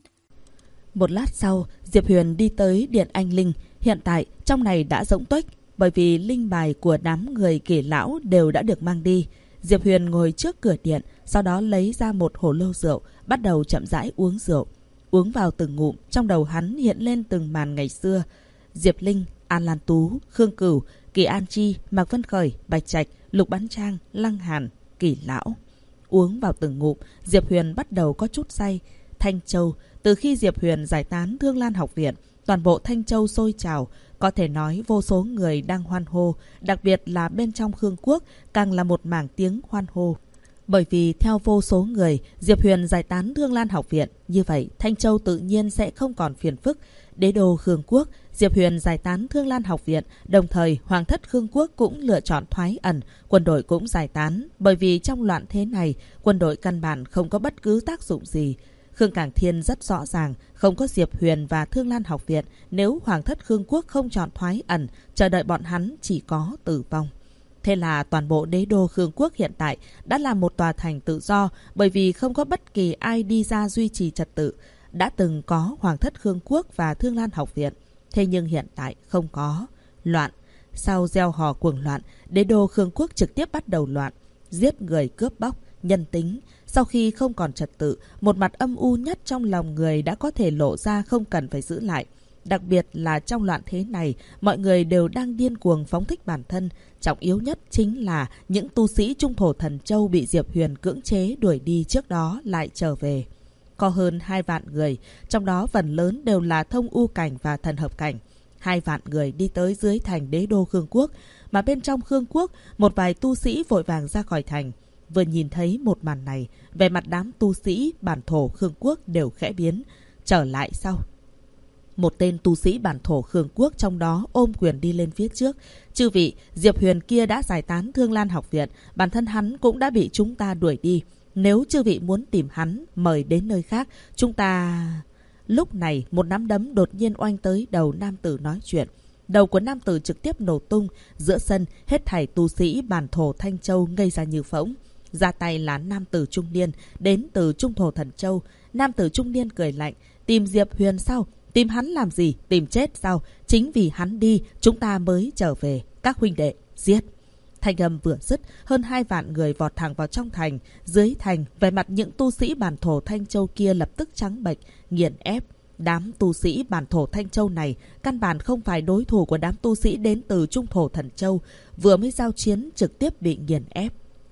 Một lát sau, Diệp Huyền đi tới Điện Anh Linh. Hiện tại, trong này đã rỗng tuếch. Bởi vì linh bài của đám người kể lão đều đã được mang đi. Diệp Huyền ngồi trước cửa điện, sau đó lấy ra một hồ lô rượu, bắt đầu chậm rãi uống rượu. Uống vào từng ngụm, trong đầu hắn hiện lên từng màn ngày xưa. Diệp Linh, An Lan Tú, Khương Cửu, Kỳ An Chi, Mạc Vân Khởi, Bạch Trạch, Lục Bán Trang, Lăng Hàn, Kỷ Lão. Uống vào từng ngụm, Diệp Huyền bắt đầu có chút say. Thanh Châu, từ khi Diệp Huyền giải tán Thương Lan học viện, toàn bộ Thanh Châu sôi trào. Có thể nói vô số người đang hoan hô, đặc biệt là bên trong Khương Quốc càng là một mảng tiếng hoan hô. Bởi vì theo vô số người, Diệp Huyền giải tán Thương Lan học viện, như vậy Thanh Châu tự nhiên sẽ không còn phiền phức. Đế đô Khương Quốc, Diệp Huyền giải tán Thương Lan học viện, đồng thời Hoàng thất Khương Quốc cũng lựa chọn thoái ẩn, quân đội cũng giải tán. Bởi vì trong loạn thế này, quân đội căn bản không có bất cứ tác dụng gì. Khương Cảng Thiên rất rõ ràng, không có Diệp Huyền và Thương Lan học viện, nếu Hoàng thất Khương Quốc không chọn thoái ẩn, chờ đợi bọn hắn chỉ có tử vong. Thế là toàn bộ đế đô Khương Quốc hiện tại đã là một tòa thành tự do, bởi vì không có bất kỳ ai đi ra duy trì trật tự. Đã từng có Hoàng thất Khương Quốc và Thương Lan học viện, thế nhưng hiện tại không có. Loạn. Sau gieo hò cuồng loạn, đế đô Khương Quốc trực tiếp bắt đầu loạn, giết người cướp bóc, nhân tính. Sau khi không còn trật tự, một mặt âm u nhất trong lòng người đã có thể lộ ra, không cần phải giữ lại. Đặc biệt là trong loạn thế này, mọi người đều đang điên cuồng phóng thích bản thân. Trọng yếu nhất chính là những tu sĩ Trung Thổ Thần Châu bị Diệp Huyền cưỡng chế đuổi đi trước đó lại trở về. Có hơn 2 vạn người, trong đó phần lớn đều là thông u cảnh và thần hợp cảnh. 2 vạn người đi tới dưới thành đế đô Khương Quốc, mà bên trong Khương Quốc, một vài tu sĩ vội vàng ra khỏi thành. Vừa nhìn thấy một màn này, về mặt đám tu sĩ bản thổ Khương Quốc đều khẽ biến. Trở lại sau, một tên tu sĩ bản thổ Khương Quốc trong đó ôm quyền đi lên phía trước. Chư vị, Diệp Huyền kia đã giải tán Thương Lan học viện, bản thân hắn cũng đã bị chúng ta đuổi đi. Nếu chư vị muốn tìm hắn, mời đến nơi khác, chúng ta... Lúc này, một nắm đấm đột nhiên oanh tới đầu nam tử nói chuyện. Đầu của nam tử trực tiếp nổ tung. Giữa sân, hết thảy tu sĩ bản thổ Thanh Châu ngây ra như phỗng. Ra tay là nam tử trung niên, đến từ Trung Thổ Thần Châu. Nam tử trung niên cười lạnh. Tìm Diệp Huyền sao? Tìm hắn làm gì? Tìm chết sao? Chính vì hắn đi, chúng ta mới trở về. Các huynh đệ, giết! Thanh âm vừa dứt, hơn 2 vạn người vọt thẳng vào trong thành. Dưới thành, vẻ mặt những tu sĩ bản thổ Thanh Châu kia lập tức trắng bệch, nghiền ép. Đám tu sĩ bản thổ Thanh Châu này căn bản không phải đối thủ của đám tu sĩ đến từ Trung Thổ Thần Châu, vừa mới giao chiến trực tiếp bị nghiền ép.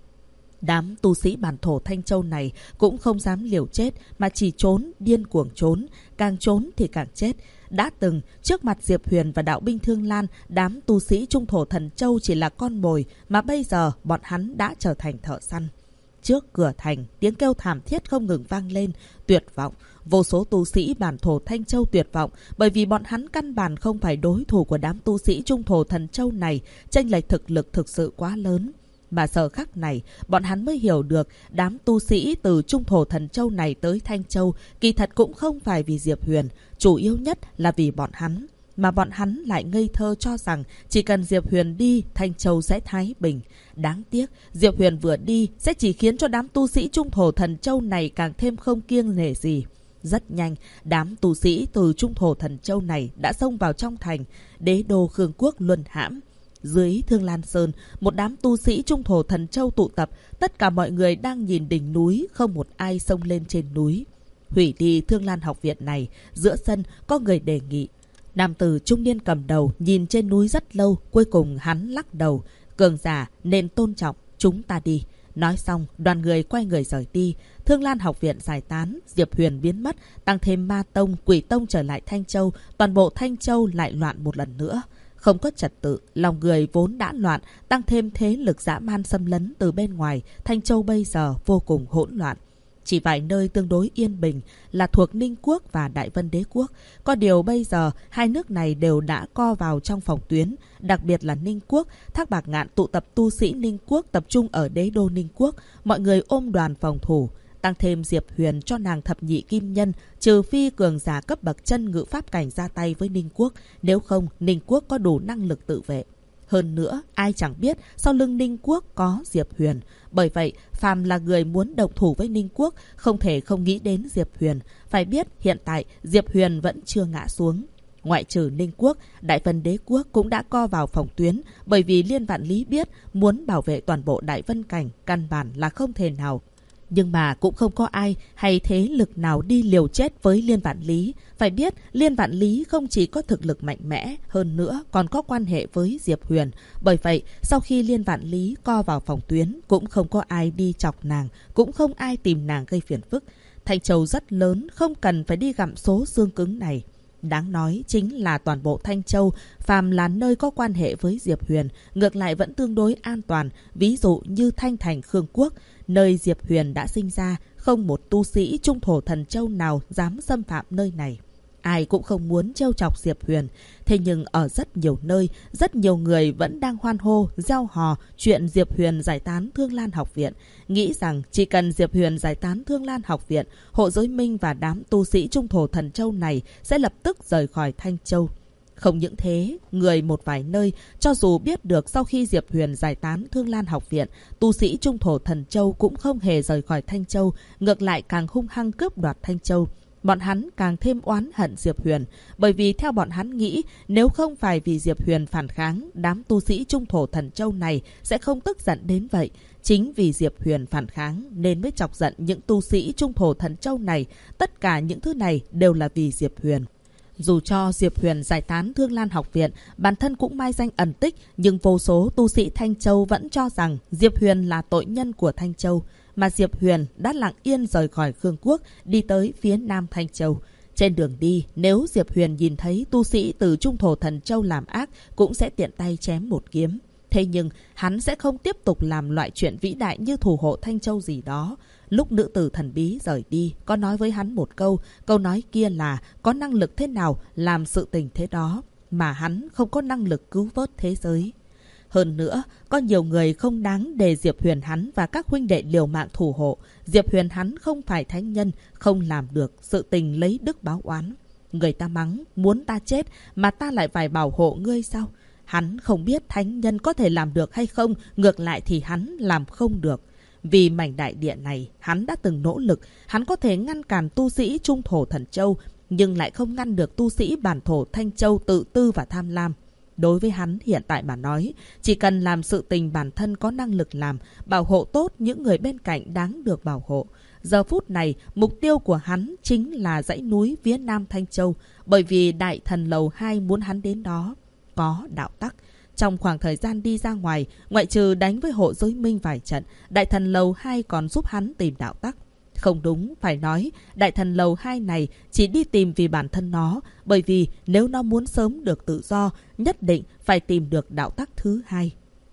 Đám tu sĩ bản thổ Thanh Châu này cũng không dám liều chết mà chỉ trốn, điên cuồng trốn, càng trốn thì càng chết. Đã từng, trước mặt Diệp Huyền và đạo binh Thương Lan, đám tu sĩ Trung Thổ Thần Châu chỉ là con mồi, mà bây giờ bọn hắn đã trở thành thợ săn. Trước cửa thành, tiếng kêu thảm thiết không ngừng vang lên, tuyệt vọng. Vô số tu sĩ bản thổ Thanh Châu tuyệt vọng bởi vì bọn hắn căn bản không phải đối thủ của đám tu sĩ Trung Thổ Thần Châu này, chênh lệch thực lực thực sự quá lớn. Mà giờ khắc này, bọn hắn mới hiểu được đám tu sĩ từ Trung Thổ Thần Châu này tới Thanh Châu kỳ thật cũng không phải vì Diệp Huyền, chủ yếu nhất là vì bọn hắn. Mà bọn hắn lại ngây thơ cho rằng chỉ cần Diệp Huyền đi, Thanh Châu sẽ thái bình. Đáng tiếc, Diệp Huyền vừa đi sẽ chỉ khiến cho đám tu sĩ Trung Thổ Thần Châu này càng thêm không kiêng nể gì. Rất nhanh, đám tu sĩ từ Trung Thổ Thần Châu này đã xông vào trong thành, đế đô Khương Quốc luân hãm. Dưới Thương Lan Sơn, một đám tu sĩ Trung Thổ Thần Châu tụ tập, tất cả mọi người đang nhìn đỉnh núi, không một ai xông lên trên núi. Hủy đi Thương Lan học viện này, giữa sân có người đề nghị. Nam tử trung niên cầm đầu, nhìn trên núi rất lâu, cuối cùng hắn lắc đầu. Cường giả nên tôn trọng, chúng ta đi. Nói xong, đoàn người quay người rời đi. Thương Lan học viện giải tán, Diệp Huyền biến mất, tăng thêm Ma Tông, Quỷ Tông trở lại Thanh Châu, toàn bộ Thanh Châu lại loạn một lần nữa. Không có trật tự, lòng người vốn đã loạn, tăng thêm thế lực dã man xâm lấn từ bên ngoài, Thanh Châu bây giờ vô cùng hỗn loạn. Chỉ vài nơi tương đối yên bình là thuộc Ninh Quốc và Đại Vân Đế Quốc. Có điều bây giờ, hai nước này đều đã co vào trong phòng tuyến. Đặc biệt là Ninh Quốc, Thác Bạc Ngạn tụ tập tu sĩ Ninh Quốc tập trung ở đế đô Ninh Quốc. Mọi người ôm đoàn phòng thủ. Tăng thêm Diệp Huyền cho nàng thập nhị kim nhân, trừ phi cường giả cấp bậc chân ngự pháp cảnh ra tay với Ninh Quốc. Nếu không, Ninh Quốc có đủ năng lực tự vệ. Hơn nữa, ai chẳng biết sau lưng Ninh Quốc có Diệp Huyền. Bởi vậy, phàm là người muốn động thủ với Ninh Quốc, không thể không nghĩ đến Diệp Huyền. Phải biết, hiện tại, Diệp Huyền vẫn chưa ngã xuống. Ngoại trừ Ninh Quốc, Đại Vân Đế Quốc cũng đã co vào phòng tuyến. Bởi vì Liên Vạn Lý biết, muốn bảo vệ toàn bộ Đại Vân Cảnh, căn bản là không thể nào. Nhưng mà cũng không có ai hay thế lực nào đi liều chết với Liên Vạn Lý. Phải biết, Liên Vạn Lý không chỉ có thực lực mạnh mẽ, hơn nữa còn có quan hệ với Diệp Huyền. Bởi vậy, sau khi Liên Vạn Lý co vào phòng tuyến, cũng không có ai đi chọc nàng, cũng không ai tìm nàng gây phiền phức. Thanh Châu rất lớn, không cần phải đi gặm số xương cứng này. Đáng nói chính là toàn bộ Thanh Châu, phàm là nơi có quan hệ với Diệp Huyền, ngược lại vẫn tương đối an toàn. Ví dụ như Thanh Thành Khương Quốc, nơi Diệp Huyền đã sinh ra, không một tu sĩ Trung Thổ Thần Châu nào dám xâm phạm nơi này. Ai cũng không muốn trêu chọc Diệp Huyền. Thế nhưng ở rất nhiều nơi, rất nhiều người vẫn đang hoan hô, reo hò chuyện Diệp Huyền giải tán Thương Lan học viện. Nghĩ rằng chỉ cần Diệp Huyền giải tán Thương Lan học viện, Hộ Giới Minh và đám tu sĩ Trung Thổ Thần Châu này sẽ lập tức rời khỏi Thanh Châu. Không những thế, người một vài nơi, cho dù biết được sau khi Diệp Huyền giải tán Thương Lan học viện, tu sĩ Trung Thổ Thần Châu cũng không hề rời khỏi Thanh Châu, ngược lại càng hung hăng cướp đoạt Thanh Châu. Bọn hắn càng thêm oán hận Diệp Huyền, bởi vì theo bọn hắn nghĩ, nếu không phải vì Diệp Huyền phản kháng, đám tu sĩ Trung Thổ Thần Châu này sẽ không tức giận đến vậy. Chính vì Diệp Huyền phản kháng nên mới chọc giận những tu sĩ Trung Thổ Thần Châu này. Tất cả những thứ này đều là vì Diệp Huyền. Dù cho Diệp Huyền giải tán Thương Lan học viện, bản thân cũng mai danh ẩn tích, nhưng vô số tu sĩ Thanh Châu vẫn cho rằng Diệp Huyền là tội nhân của Thanh Châu. Mà Diệp Huyền đã lặng yên rời khỏi Khương Quốc, đi tới phía Nam Thanh Châu. Trên đường đi, nếu Diệp Huyền nhìn thấy tu sĩ từ Trung Thổ Thần Châu làm ác, cũng sẽ tiện tay chém một kiếm. Thế nhưng, hắn sẽ không tiếp tục làm loại chuyện vĩ đại như thủ hộ Thanh Châu gì đó. Lúc nữ tử thần bí rời đi, có nói với hắn một câu, câu nói kia là có năng lực thế nào làm sự tình thế đó, mà hắn không có năng lực cứu vớt thế giới. Hơn nữa, có nhiều người không đáng để Diệp Huyền hắn và các huynh đệ liều mạng thủ hộ. Diệp Huyền hắn không phải thánh nhân, không làm được sự tình lấy đức báo oán. Người ta mắng, muốn ta chết mà ta lại phải bảo hộ ngươi sao? Hắn không biết thánh nhân có thể làm được hay không, ngược lại thì hắn làm không được. Vì mảnh đại địa này, hắn đã từng nỗ lực, hắn có thể ngăn cản tu sĩ Trung Thổ Thần Châu, nhưng lại không ngăn được tu sĩ bản thổ Thanh Châu tự tư và tham lam. Đối với hắn hiện tại mà nói, chỉ cần làm sự tình bản thân có năng lực làm, bảo hộ tốt những người bên cạnh đáng được bảo hộ. Giờ phút này, mục tiêu của hắn chính là dãy núi phía Nam Thanh Châu, bởi vì Đại Thần Lầu 2 muốn hắn đến đó. Có đạo tắc. Trong khoảng thời gian đi ra ngoài, ngoại trừ đánh với hộ giới minh vài trận, Đại Thần Lầu 2 còn giúp hắn tìm đạo tắc. Không đúng, phải nói, Đại Thần Lầu 2 này chỉ đi tìm vì bản thân nó, bởi vì nếu nó muốn sớm được tự do, nhất định phải tìm được đạo tắc thứ hai.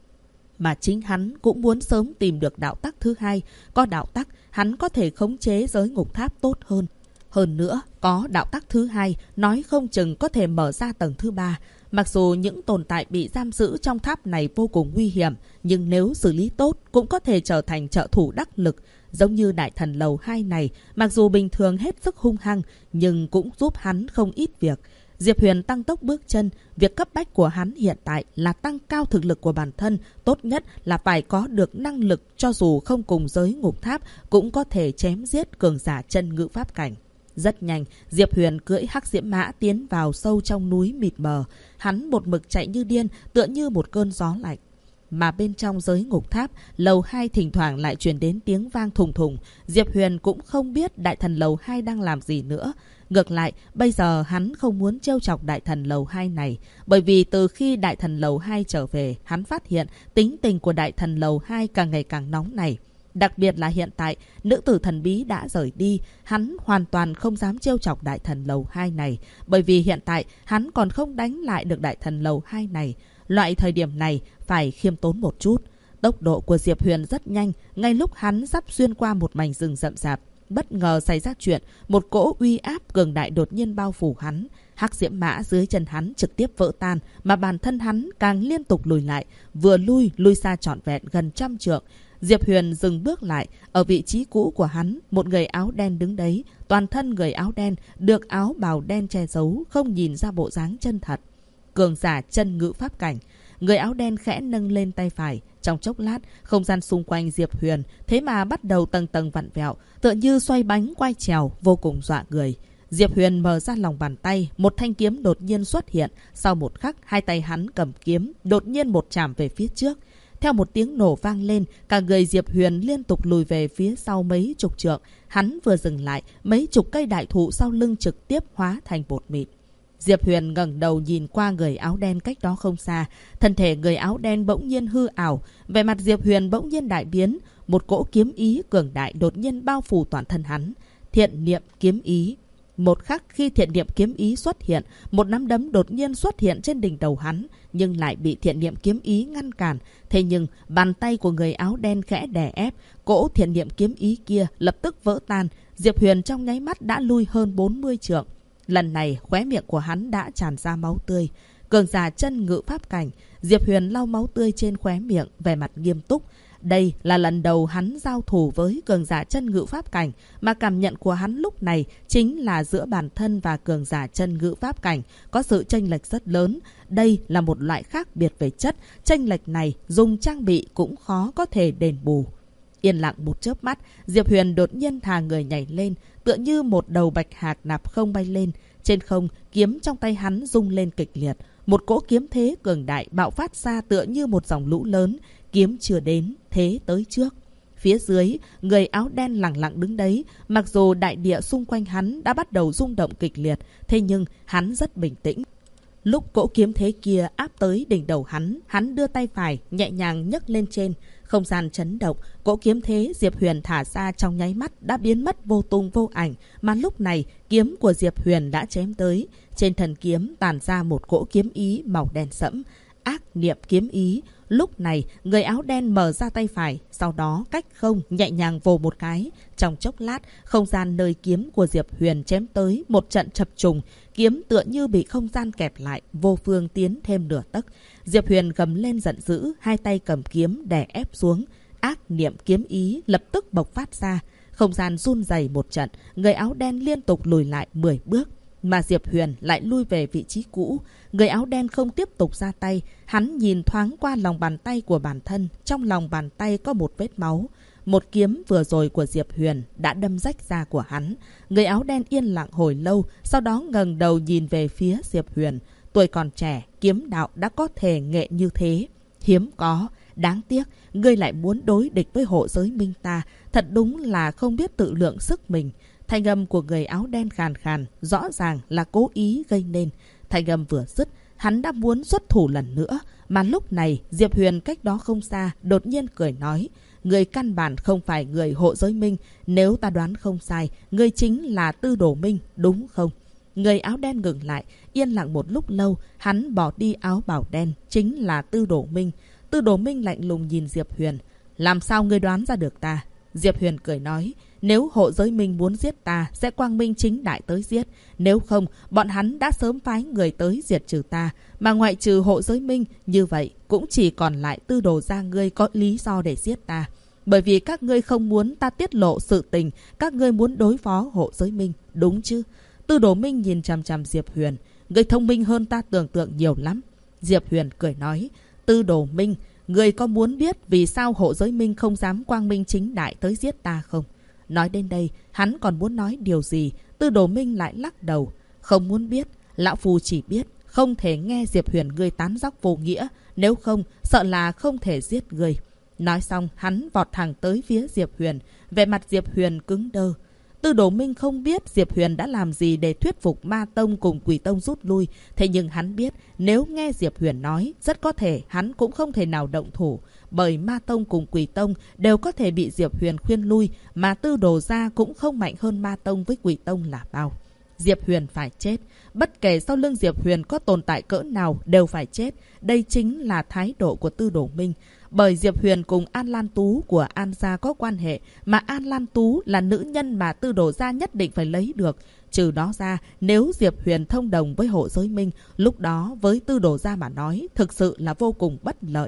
Mà chính hắn cũng muốn sớm tìm được đạo tắc thứ hai, có đạo tắc, hắn có thể khống chế giới ngục tháp tốt hơn. Hơn nữa, có đạo tắc thứ hai, nói không chừng có thể mở ra tầng thứ ba. Mặc dù những tồn tại bị giam giữ trong tháp này vô cùng nguy hiểm, nhưng nếu xử lý tốt cũng có thể trở thành trợ thủ đắc lực. Giống như Đại Thần Lầu 2 này, mặc dù bình thường hết sức hung hăng, nhưng cũng giúp hắn không ít việc. Diệp Huyền tăng tốc bước chân, việc cấp bách của hắn hiện tại là tăng cao thực lực của bản thân, tốt nhất là phải có được năng lực cho dù không cùng giới ngục tháp cũng có thể chém giết cường giả chân ngự pháp cảnh. Rất nhanh, Diệp Huyền cưỡi hắc diễm mã tiến vào sâu trong núi mịt mờ. Hắn một mực chạy như điên, tựa như một cơn gió lạnh. Mà bên trong giới ngục tháp, lầu 2 thỉnh thoảng lại truyền đến tiếng vang thùng thùng. Diệp Huyền cũng không biết Đại Thần Lầu 2 đang làm gì nữa. Ngược lại, bây giờ hắn không muốn trêu chọc Đại Thần Lầu 2 này. Bởi vì từ khi Đại Thần Lầu 2 trở về, hắn phát hiện tính tình của Đại Thần Lầu 2 càng ngày càng nóng nảy. Đặc biệt là hiện tại, nữ tử thần bí đã rời đi, hắn hoàn toàn không dám trêu chọc Đại Thần Lầu 2 này. Bởi vì hiện tại, hắn còn không đánh lại được Đại Thần Lầu 2 này. Loại thời điểm này phải khiêm tốn một chút. Tốc độ của Diệp Huyền rất nhanh, ngay lúc hắn sắp xuyên qua một mảnh rừng rậm rạp. Bất ngờ xảy ra chuyện, một cỗ uy áp cường đại đột nhiên bao phủ hắn. Hắc diễm mã dưới chân hắn trực tiếp vỡ tan, mà bản thân hắn càng liên tục lùi lại, vừa lui xa trọn vẹn gần 100 trượng. Diệp Huyền dừng bước lại, ở vị trí cũ của hắn, một người áo đen đứng đấy, toàn thân người áo đen được áo bào đen che giấu, không nhìn ra bộ dáng chân thật. Cường giả chân ngự pháp cảnh, người áo đen khẽ nâng lên tay phải, trong chốc lát, không gian xung quanh Diệp Huyền thế mà bắt đầu tầng tầng vặn vẹo, tựa như xoay bánh quay trèo, vô cùng dọa người. Diệp Huyền mở ra lòng bàn tay, một thanh kiếm đột nhiên xuất hiện, sau một khắc, hai tay hắn cầm kiếm, đột nhiên một chạm về phía trước. Theo một tiếng nổ vang lên, cả người Diệp Huyền liên tục lùi về phía sau mấy chục trượng. Hắn vừa dừng lại, mấy chục cây đại thụ sau lưng trực tiếp hóa thành bột mịn. Diệp Huyền ngẩng đầu nhìn qua người áo đen cách đó không xa. Thân thể người áo đen bỗng nhiên hư ảo. Vẻ mặt Diệp Huyền bỗng nhiên đại biến. Một cỗ kiếm ý cường đại đột nhiên bao phủ toàn thân hắn. Thiện niệm kiếm ý. Một khắc khi thiện niệm kiếm ý xuất hiện, một nắm đấm đột nhiên xuất hiện trên đỉnh đầu hắn, nhưng lại bị thiện niệm kiếm ý ngăn cản. Thế nhưng, bàn tay của người áo đen khẽ đè ép, cỗ thiện niệm kiếm ý kia lập tức vỡ tan. Diệp Huyền trong nháy mắt đã lui hơn 40 trượng. Lần này, khóe miệng của hắn đã tràn ra máu tươi. Cường giả chân ngự pháp cảnh, Diệp Huyền lau máu tươi trên khóe miệng, vẻ mặt nghiêm túc. Đây là lần đầu hắn giao thủ với cường giả chân ngự pháp cảnh, mà cảm nhận của hắn lúc này chính là giữa bản thân và cường giả chân ngự pháp cảnh có sự chênh lệch rất lớn. Đây là một loại khác biệt về chất, chênh lệch này dùng trang bị cũng khó có thể đền bù. Yên lặng một chớp mắt, Diệp Huyền đột nhiên thả người nhảy lên, tựa như một đầu bạch hạc nạp không bay lên. Trên không, kiếm trong tay hắn rung lên kịch liệt. Một cỗ kiếm thế cường đại bạo phát ra tựa như một dòng lũ lớn. Kiếm chưa đến, thế tới trước. Phía dưới, người áo đen lặng lặng đứng đấy. Mặc dù đại địa xung quanh hắn đã bắt đầu rung động kịch liệt, thế nhưng hắn rất bình tĩnh. Lúc cỗ kiếm thế kia áp tới đỉnh đầu hắn đưa tay phải nhẹ nhàng nhấc lên trên. Không gian chấn động, cỗ kiếm thế Diệp Huyền thả ra trong nháy mắt đã biến mất vô tung vô ảnh, mà lúc này kiếm của Diệp Huyền đã chém tới. Trên thân kiếm tản ra một cỗ kiếm ý màu đen sẫm, ác niệm kiếm ý. Lúc này, người áo đen mở ra tay phải, sau đó cách không nhẹ nhàng vồ một cái. Trong chốc lát, không gian nơi kiếm của Diệp Huyền chém tới một trận chập trùng. Kiếm tựa như bị không gian kẹp lại, vô phương tiến thêm nửa tấc. Diệp Huyền gầm lên giận dữ, hai tay cầm kiếm đè ép xuống. Ác niệm kiếm ý lập tức bộc phát ra. Không gian run rẩy một trận, người áo đen liên tục lùi lại 10 bước. Mà Diệp Huyền lại lui về vị trí cũ. Người áo đen không tiếp tục ra tay. Hắn nhìn thoáng qua lòng bàn tay của bản thân. Trong lòng bàn tay có một vết máu. Một kiếm vừa rồi của Diệp Huyền đã đâm rách da của hắn. Người áo đen yên lặng hồi lâu, sau đó ngẩng đầu nhìn về phía Diệp Huyền. Tuổi còn trẻ, kiếm đạo đã có thể nghệ như thế. Hiếm có, đáng tiếc, ngươi lại muốn đối địch với hộ giới minh ta. Thật đúng là không biết tự lượng sức mình. Thanh âm của người áo đen khàn khàn, rõ ràng là cố ý gây nên. Thanh âm vừa dứt, hắn đã muốn xuất thủ lần nữa. Mà lúc này, Diệp Huyền cách đó không xa, đột nhiên cười nói. Người căn bản không phải người hộ giới minh. Nếu ta đoán không sai, người chính là Tư Đồ Minh, đúng không? Người áo đen ngừng lại, yên lặng một lúc lâu, hắn bỏ đi áo bào đen, chính là Tư Đồ Minh. Tư Đồ Minh lạnh lùng nhìn Diệp Huyền. Làm sao ngươi đoán ra được ta? Diệp Huyền cười nói. Nếu hộ giới minh muốn giết ta, sẽ quang minh chính đại tới giết. Nếu không, bọn hắn đã sớm phái người tới diệt trừ ta. Mà ngoại trừ hộ giới minh, như vậy cũng chỉ còn lại Tư Đồ gia ngươi có lý do để giết ta. Bởi vì các ngươi không muốn ta tiết lộ sự tình, các ngươi muốn đối phó hộ giới minh, đúng chứ? Tư Đồ Minh nhìn chằm chằm Diệp Huyền. Ngươi thông minh hơn ta tưởng tượng nhiều lắm. Diệp Huyền cười nói. Tư Đồ Minh, ngươi có muốn biết vì sao hộ giới minh không dám quang minh chính đại tới giết ta không? Nói đến đây, hắn còn muốn nói điều gì, Tư Đồ Minh lại lắc đầu. Không muốn biết, lão phu chỉ biết, không thể nghe Diệp Huyền ngươi tán dóc vô nghĩa, nếu không, sợ là không thể giết ngươi. Nói xong, hắn vọt thẳng tới phía Diệp Huyền, vẻ mặt Diệp Huyền cứng đơ. Tư Đồ Minh không biết Diệp Huyền đã làm gì để thuyết phục Ma Tông cùng Quỷ Tông rút lui. Thế nhưng hắn biết nếu nghe Diệp Huyền nói, rất có thể hắn cũng không thể nào động thủ. Bởi Ma Tông cùng Quỷ Tông đều có thể bị Diệp Huyền khuyên lui, mà Tư Đồ gia cũng không mạnh hơn Ma Tông với Quỷ Tông là bao. Diệp Huyền phải chết. Bất kể sau lưng Diệp Huyền có tồn tại cỡ nào đều phải chết. Đây chính là thái độ của Tư Đồ Minh. Bởi Diệp Huyền cùng An Lan Tú của An gia có quan hệ, mà An Lan Tú là nữ nhân mà Tư Đồ gia nhất định phải lấy được. Trừ đó ra, nếu Diệp Huyền thông đồng với hộ giới minh, lúc đó với Tư Đồ gia mà nói, thực sự là vô cùng bất lợi.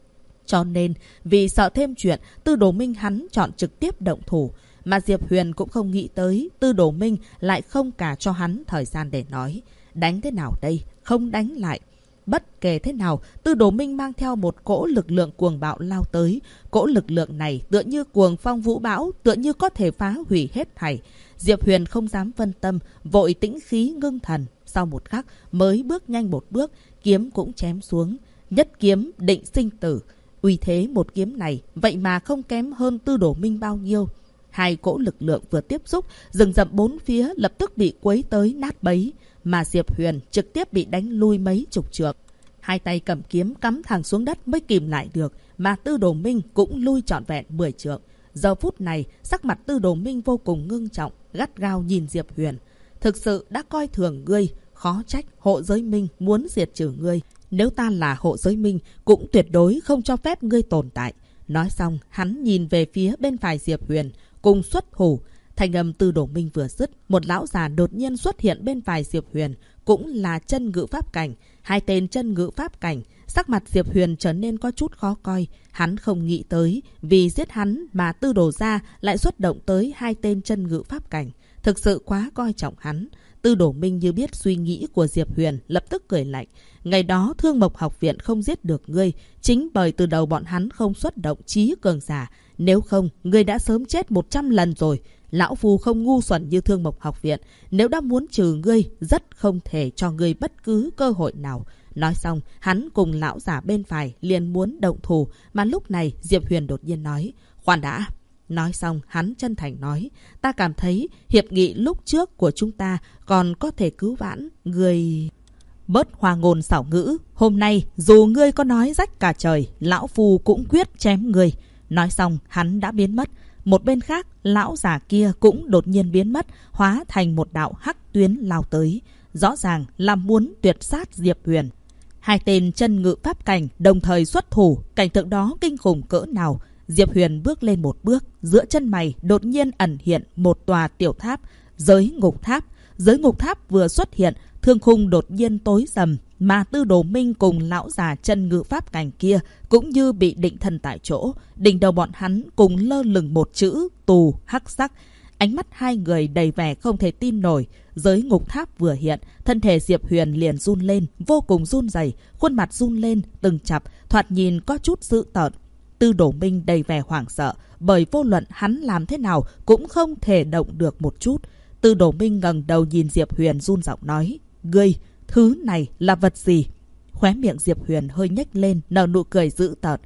Cho nên, vì sợ thêm chuyện, Tư Đồ Minh hắn chọn trực tiếp động thủ. Mà Diệp Huyền cũng không nghĩ tới, Tư Đồ Minh lại không cả cho hắn thời gian để nói. Đánh thế nào đây? Không đánh lại. Bất kể thế nào, Tư Đồ Minh mang theo một cỗ lực lượng cuồng bạo lao tới. Cỗ lực lượng này tựa như cuồng phong vũ bão, tựa như có thể phá hủy hết thảy. Diệp Huyền không dám phân tâm, vội tĩnh khí ngưng thần. Sau một khắc mới bước nhanh một bước, kiếm cũng chém xuống. Nhất kiếm định sinh tử. Uy thế một kiếm này, vậy mà không kém hơn Tư Đồ Minh bao nhiêu. Hai cỗ lực lượng vừa tiếp xúc, rừng rậm bốn phía lập tức bị quấy tới nát bấy. Mà Diệp Huyền trực tiếp bị đánh lui mấy chục trượng. Hai tay cầm kiếm cắm thẳng xuống đất mới kìm lại được, mà Tư Đồ Minh cũng lui trọn vẹn 10 trượng. Giờ phút này, sắc mặt Tư Đồ Minh vô cùng ngưng trọng, gắt gao nhìn Diệp Huyền. Thực sự đã coi thường ngươi, khó trách hộ giới minh muốn diệt trừ ngươi. Nếu ta là hộ giới minh, cũng tuyệt đối không cho phép ngươi tồn tại. Nói xong, hắn nhìn về phía bên phải Diệp Huyền, cùng xuất thủ. Thanh âm Tư Đồ Minh vừa dứt, một lão già đột nhiên xuất hiện bên phải Diệp Huyền, cũng là chân ngự pháp cảnh. Hai tên chân ngự pháp cảnh, sắc mặt Diệp Huyền trở nên có chút khó coi. Hắn không nghĩ tới, vì giết hắn mà Tư Đồ gia lại xuất động tới hai tên chân ngự pháp cảnh. Thực sự quá coi trọng hắn. Tư Đồ Minh như biết suy nghĩ của Diệp Huyền, lập tức cười lạnh. Ngày đó Thương Mộc học viện không giết được ngươi, chính bởi từ đầu bọn hắn không xuất động trí cường giả. Nếu không, ngươi đã sớm chết 100 lần rồi. Lão phu không ngu xuẩn như Thương Mộc học viện. Nếu đã muốn trừ ngươi, rất không thể cho ngươi bất cứ cơ hội nào. Nói xong, hắn cùng lão giả bên phải liền muốn động thủ. Mà lúc này, Diệp Huyền đột nhiên nói, khoan đã. Nói xong, hắn chân thành nói, ta cảm thấy hiệp nghị lúc trước của chúng ta còn có thể cứu vãn người. Bớt hoa ngôn xảo ngữ, hôm nay dù ngươi có nói rách cả trời, lão phu cũng quyết chém ngươi. Nói xong, hắn đã biến mất. Một bên khác, lão già kia cũng đột nhiên biến mất, hóa thành một đạo hắc tuyến lao tới. Rõ ràng là muốn tuyệt sát Diệp Huyền. Hai tên chân ngự pháp cảnh đồng thời xuất thủ, cảnh tượng đó kinh khủng cỡ nào. Diệp Huyền bước lên một bước, giữa chân mày đột nhiên ẩn hiện một tòa tiểu tháp, giới ngục tháp. Giới ngục tháp vừa xuất hiện, thương khung đột nhiên tối sầm, mà Tư Đồ Minh cùng lão già chân ngự pháp cảnh kia cũng như bị định thần tại chỗ. Đỉnh đầu bọn hắn cùng lơ lửng một chữ tù hắc sắc. Ánh mắt hai người đầy vẻ không thể tin nổi. Giới ngục tháp vừa hiện, thân thể Diệp Huyền liền run lên, vô cùng run rẩy, khuôn mặt run lên từng chập, thoạt nhìn có chút dữ tợn. Tư Đồ Minh đầy vẻ hoảng sợ, bởi vô luận hắn làm thế nào cũng không thể động được một chút. Tư Đồ Minh ngẩng đầu nhìn Diệp Huyền run giọng nói: "Ngươi, thứ này là vật gì?" Khóe miệng Diệp Huyền hơi nhếch lên, nở nụ cười dữ tợn.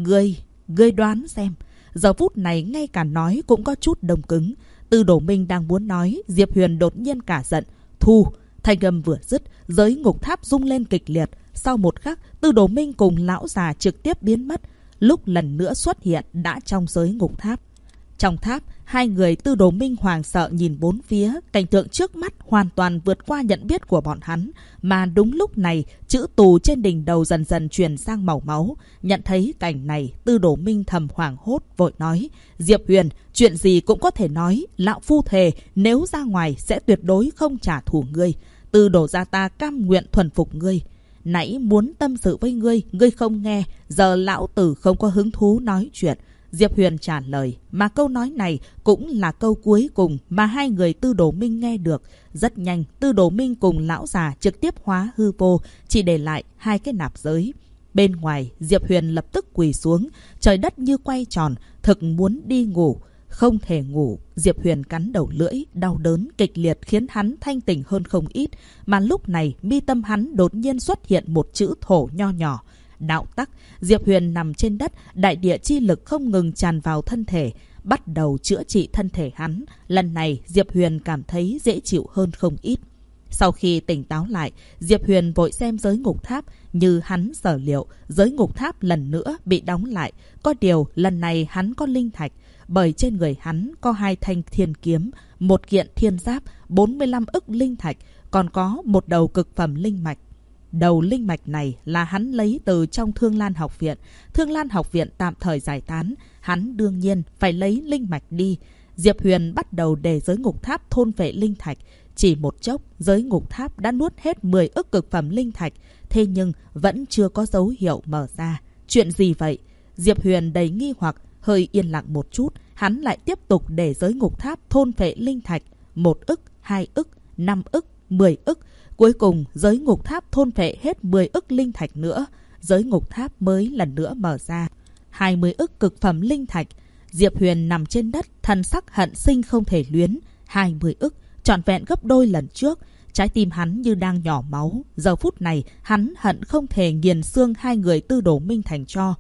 Ngươi đoán xem." Giờ phút này ngay cả nói cũng có chút đông cứng. Tư Đồ Minh đang muốn nói, Diệp Huyền đột nhiên cả giận: "Thu!" Thanh âm vừa dứt, giới ngục tháp rung lên kịch liệt. Sau một khắc, Tư Đồ Minh cùng lão già trực tiếp biến mất. Lúc lần nữa xuất hiện đã trong giới ngục tháp. Trong tháp, hai người Tư Đồ Minh hoảng sợ nhìn bốn phía, cảnh tượng trước mắt hoàn toàn vượt qua nhận biết của bọn hắn. Mà đúng lúc này, chữ tù trên đỉnh đầu dần dần chuyển sang màu máu. Nhận thấy cảnh này, Tư Đồ Minh thầm hoảng hốt, vội nói: "Diệp Huyền, chuyện gì cũng có thể nói, lão phu thề nếu ra ngoài sẽ tuyệt đối không trả thù ngươi. Tư Đồ gia ta cam nguyện thuần phục ngươi. Nãy muốn tâm sự với ngươi, ngươi không nghe, giờ lão tử không có hứng thú nói chuyện." Diệp Huyền trả lời, mà câu nói này cũng là câu cuối cùng mà hai người Tư Đồ Minh nghe được. Rất nhanh, Tư Đồ Minh cùng lão già trực tiếp hóa hư vô, chỉ để lại hai cái nạp giới. Bên ngoài, Diệp Huyền lập tức quỳ xuống, trời đất như quay tròn, thực muốn đi ngủ. Không thể ngủ, Diệp Huyền cắn đầu lưỡi, đau đớn kịch liệt khiến hắn thanh tỉnh hơn không ít. Mà lúc này, mi tâm hắn đột nhiên xuất hiện một chữ thổ nho nhỏ. Đạo tắc. Diệp Huyền nằm trên đất, đại địa chi lực không ngừng tràn vào thân thể, bắt đầu chữa trị thân thể hắn. Lần này Diệp Huyền cảm thấy dễ chịu hơn không ít. Sau khi tỉnh táo lại, Diệp Huyền vội xem giới ngục tháp. Như hắn sở liệu, giới ngục tháp lần nữa bị đóng lại. Có điều lần này hắn có linh thạch, bởi trên người hắn có 2 thanh thiên kiếm, 1 kiện thiên giáp, 45 ức linh thạch, còn có một đầu cực phẩm linh mạch. Đầu linh mạch này là hắn lấy từ trong Thương Lan học viện. Thương Lan học viện tạm thời giải tán, hắn đương nhiên phải lấy linh mạch đi. Diệp Huyền bắt đầu để giới ngục tháp thôn phệ linh thạch. Chỉ một chốc, giới ngục tháp đã nuốt hết 10 ức cực phẩm linh thạch. Thế nhưng vẫn chưa có dấu hiệu mở ra. Chuyện gì vậy? Diệp Huyền đầy nghi hoặc, hơi yên lặng một chút. Hắn lại tiếp tục để giới ngục tháp thôn phệ linh thạch. 1 ức, 2 ức, 5 ức, 10 ức. Cuối cùng, giới ngục tháp thôn phệ hết 10 ức linh thạch nữa. Giới ngục tháp mới lần nữa mở ra. 20 ức cực phẩm linh thạch. Diệp Huyền nằm trên đất, thần sắc hận sinh không thể luyến. 20 ức, trọn vẹn gấp đôi lần trước. Trái tim hắn như đang nhỏ máu. Giờ phút này, hắn hận không thể nghiền xương hai người Tư Đồ Minh thành tro.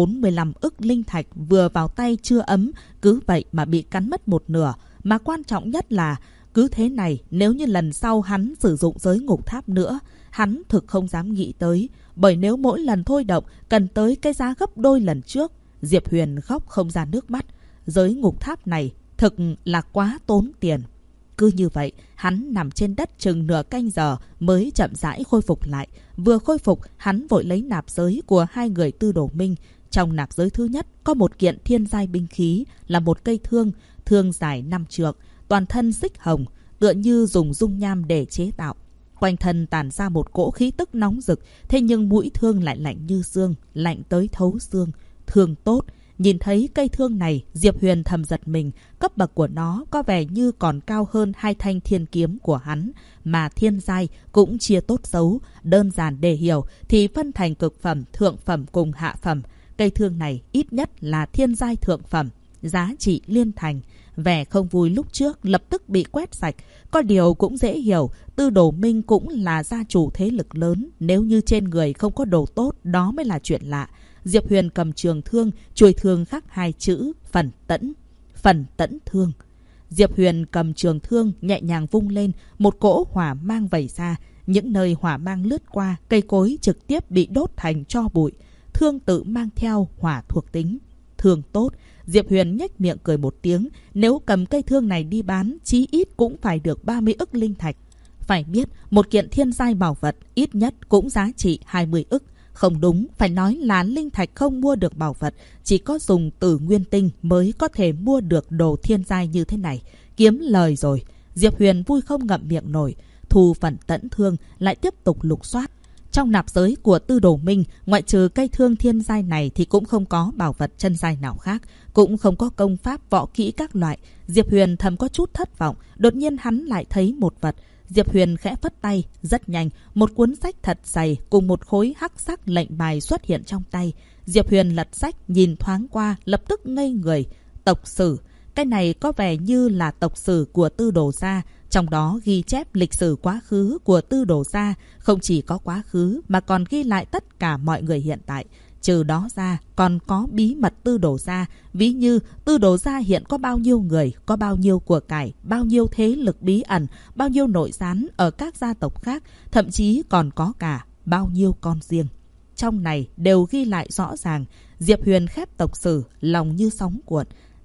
45 ức linh thạch vừa vào tay chưa ấm, cứ vậy mà bị cắn mất một nửa. Mà quan trọng nhất là, cứ thế này, nếu như lần sau hắn sử dụng giới ngục tháp nữa, hắn thực không dám nghĩ tới. Bởi nếu mỗi lần thôi động cần tới cái giá gấp đôi lần trước. Diệp Huyền khóc không ra nước mắt. Giới ngục tháp này thực là quá tốn tiền. Cứ như vậy, hắn nằm trên đất chừng nửa canh giờ mới chậm rãi khôi phục lại. Vừa khôi phục, hắn vội lấy nạp giới của hai người Tư Đồ Minh. Trong nạp giới thứ nhất có một kiện thiên giai binh khí, là một cây thương, thương dài 5 trượng, toàn thân xích hồng, tựa như dùng dung nham để chế tạo. Quanh thân tản ra một cỗ khí tức nóng rực, thế nhưng mũi thương lại lạnh như xương, lạnh tới thấu xương. Thương tốt. Nhìn thấy cây thương này, Diệp Huyền thầm giật mình, cấp bậc của nó có vẻ như còn cao hơn 2 thanh thiên kiếm của hắn, mà thiên giai cũng chia tốt xấu. Đơn giản để hiểu thì phân thành cực phẩm, thượng phẩm cùng hạ phẩm. Cây thương này ít nhất là thiên giai thượng phẩm, giá trị liên thành. Vẻ không vui lúc trước lập tức bị quét sạch. Có điều cũng dễ hiểu, Tư Đồ Minh cũng là gia chủ thế lực lớn. Nếu như trên người không có đồ tốt, đó mới là chuyện lạ. Diệp Huyền cầm trường thương, chuôi thương khắc 2 chữ phần tẫn. Phần tẫn thương. Diệp Huyền cầm trường thương nhẹ nhàng vung lên, một cỗ hỏa mang vẩy ra. Những nơi hỏa mang lướt qua, cây cối trực tiếp bị đốt thành tro bụi. Thương tự mang theo hỏa thuộc tính. Thương tốt. Diệp Huyền nhếch miệng cười một tiếng. Nếu cầm cây thương này đi bán, chí ít cũng phải được 30 ức linh thạch. Phải biết, một kiện thiên giai bảo vật ít nhất cũng giá trị 20 ức. Không đúng, phải nói là linh thạch không mua được bảo vật, chỉ có dùng Tử Nguyên Tinh mới có thể mua được đồ thiên giai như thế này. Kiếm lời rồi. Diệp Huyền vui không ngậm miệng nổi, thu phần tẫn thương lại tiếp tục lục soát. Trong nạp giới của Tư Đồ Minh, ngoại trừ cây thương thiên giai này thì cũng không có bảo vật chân giai nào khác, cũng không có công pháp võ kỹ các loại. Diệp Huyền thầm có chút thất vọng, đột nhiên hắn lại thấy một vật. Diệp Huyền khẽ phất tay, rất nhanh, một cuốn sách thật dày cùng một khối hắc sắc lệnh bài xuất hiện trong tay. Diệp Huyền lật sách, nhìn thoáng qua, lập tức ngây người. Tộc sử, cái này có vẻ như là tộc sử của Tư Đồ gia, trong đó ghi chép lịch sử quá khứ của Tư Đồ gia, không chỉ có quá khứ mà còn ghi lại tất cả mọi người hiện tại. Trừ đó ra, còn có bí mật Tư Đồ gia, ví như Tư Đồ gia hiện có bao nhiêu người, có bao nhiêu của cải, bao nhiêu thế lực bí ẩn, bao nhiêu nội gián ở các gia tộc khác, thậm chí còn có cả bao nhiêu con riêng. Trong này đều ghi lại rõ ràng. Diệp Huyền khép tộc sử, lòng như sóng cuộn.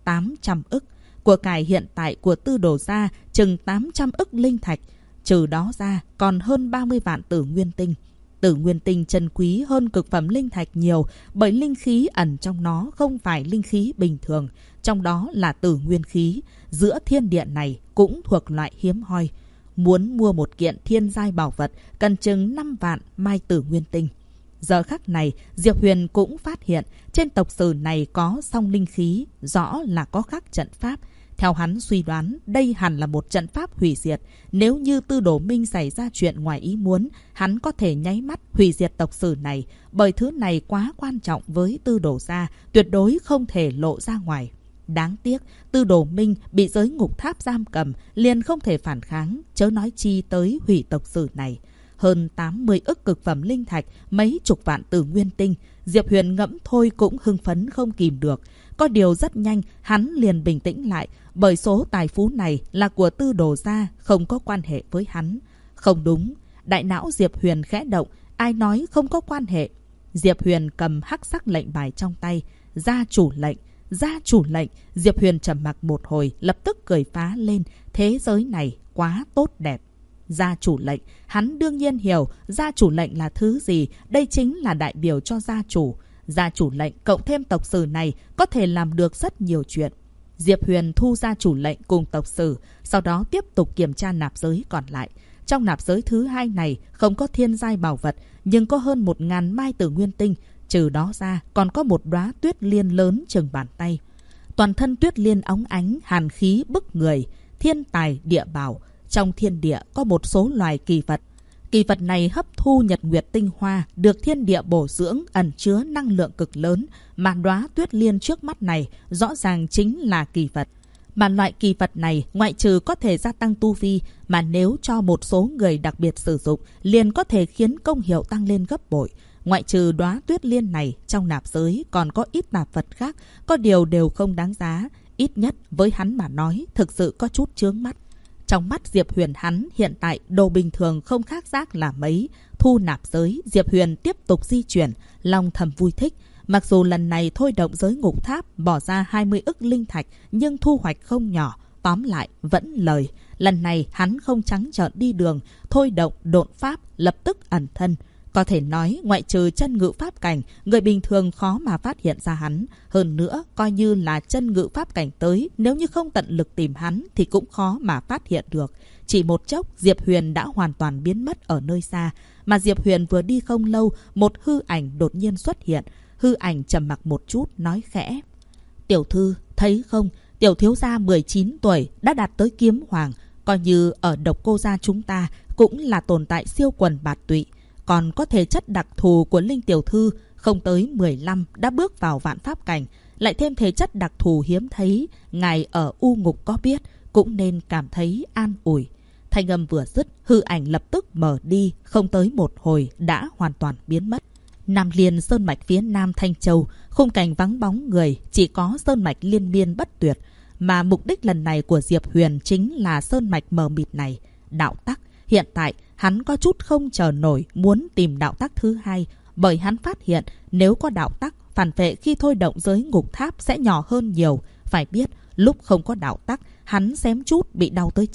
800 ức. Của cải hiện tại của Tư Đồ gia chừng 800 ức linh thạch. Trừ đó ra còn hơn 30 vạn Tử Nguyên Tinh. Tử Nguyên Tinh chân quý hơn cực phẩm linh thạch nhiều, bởi linh khí ẩn trong nó không phải linh khí bình thường, trong đó là Tử Nguyên khí. Giữa thiên địa này cũng thuộc loại hiếm hoi. Muốn mua một kiện thiên giai bảo vật cần chừng 5 vạn mai Tử Nguyên Tinh. Giờ khắc này, Diệp Huyền cũng phát hiện trên tộc sử này có song linh khí, rõ là có khắc trận pháp. Theo hắn suy đoán, đây hẳn là một trận pháp hủy diệt. Nếu như Tư Đồ Minh xảy ra chuyện ngoài ý muốn, hắn có thể nháy mắt hủy diệt tộc sử này, bởi thứ này quá quan trọng với Tư Đồ gia, tuyệt đối không thể lộ ra ngoài. Đáng tiếc, Tư Đồ Minh bị giới ngục tháp giam cầm, liền không thể phản kháng, chớ nói chi tới hủy tộc sử này. Hơn 80 ức cực phẩm linh thạch, mấy chục vạn Tử Nguyên Tinh. Diệp Huyền ngẫm thôi cũng hưng phấn không kìm được. Có điều rất nhanh, hắn liền bình tĩnh lại, bởi số tài phú này là của Tư Đồ gia, không có quan hệ với hắn. Không đúng, đại não Diệp Huyền khẽ động, ai nói không có quan hệ. Diệp Huyền cầm hắc sắc lệnh bài trong tay, gia chủ lệnh. Gia chủ lệnh. Diệp Huyền trầm mặc một hồi, lập tức cười phá lên. Thế giới này quá tốt đẹp. Gia chủ lệnh, hắn đương nhiên hiểu gia chủ lệnh là thứ gì, đây chính là đại biểu cho gia chủ. Gia chủ lệnh cộng thêm tộc sử này có thể làm được rất nhiều chuyện. Diệp Huyền thu gia chủ lệnh cùng tộc sử, sau đó tiếp tục kiểm tra nạp giới còn lại. Trong nạp giới thứ hai này không có thiên giai bảo vật, nhưng có hơn 1000 mai Tử Nguyên Tinh. Trừ đó ra còn có một đóa tuyết liên lớn chừng bàn tay. Toàn thân tuyết liên óng ánh, hàn khí bức người, thiên tài địa bảo. Trong thiên địa có một số loài kỳ vật. Kỳ vật này hấp thu nhật nguyệt tinh hoa, được thiên địa bổ dưỡng, ẩn chứa năng lượng cực lớn. Mà đóa tuyết liên trước mắt này rõ ràng chính là kỳ vật. Mà loại kỳ vật này ngoại trừ có thể gia tăng tu vi, mà nếu cho một số người đặc biệt sử dụng, liền có thể khiến công hiệu tăng lên gấp bội. Ngoại trừ đóa tuyết liên này, trong nạp giới còn có ít nạp vật khác, có điều đều không đáng giá. Ít nhất với hắn mà nói, thực sự có chút chướng mắt. Trong mắt Diệp Huyền hắn hiện tại đồ bình thường không khác rác là mấy. Thu nạp giới, Diệp Huyền tiếp tục di chuyển, lòng thầm vui thích. Mặc dù lần này thôi động giới ngục tháp bỏ ra 20 ức linh thạch, nhưng thu hoạch không nhỏ. Tóm lại, vẫn lời. Lần này hắn không trắng trợn đi đường, thôi động độn pháp, lập tức ẩn thân. Có thể nói, ngoại trừ chân ngự pháp cảnh, người bình thường khó mà phát hiện ra hắn. Hơn nữa, coi như là chân ngự pháp cảnh tới, nếu như không tận lực tìm hắn thì cũng khó mà phát hiện được. Chỉ một chốc, Diệp Huyền đã hoàn toàn biến mất ở nơi xa. Mà Diệp Huyền vừa đi không lâu, một hư ảnh đột nhiên xuất hiện. Hư ảnh trầm mặc một chút, nói khẽ. Tiểu thư, thấy không? Tiểu thiếu gia 19 tuổi đã đạt tới kiếm hoàng. Coi như ở Độc Cô gia chúng ta cũng là tồn tại siêu quần bạt tụy. Còn có thể chất đặc thù của Linh tiểu thư, không tới 15 đã bước vào vạn pháp cảnh. Lại thêm thể chất đặc thù hiếm thấy, ngài ở U Ngục có biết, cũng nên cảm thấy an ủi. Thanh âm vừa dứt, hư ảnh lập tức mở đi, không tới một hồi đã hoàn toàn biến mất. Nam Liên sơn mạch phía nam Thanh Châu, khung cảnh vắng bóng người, chỉ có sơn mạch liên miên bất tuyệt. Mà mục đích lần này của Diệp Huyền chính là sơn mạch mờ mịt này, đạo tắc. Hiện tại, hắn có chút không chờ nổi muốn tìm đạo tắc thứ hai, bởi hắn phát hiện nếu có đạo tắc, phản vệ khi thôi động giới ngục tháp sẽ nhỏ hơn nhiều. Phải biết, lúc không có đạo tắc, hắn xém chút bị đau tới chết,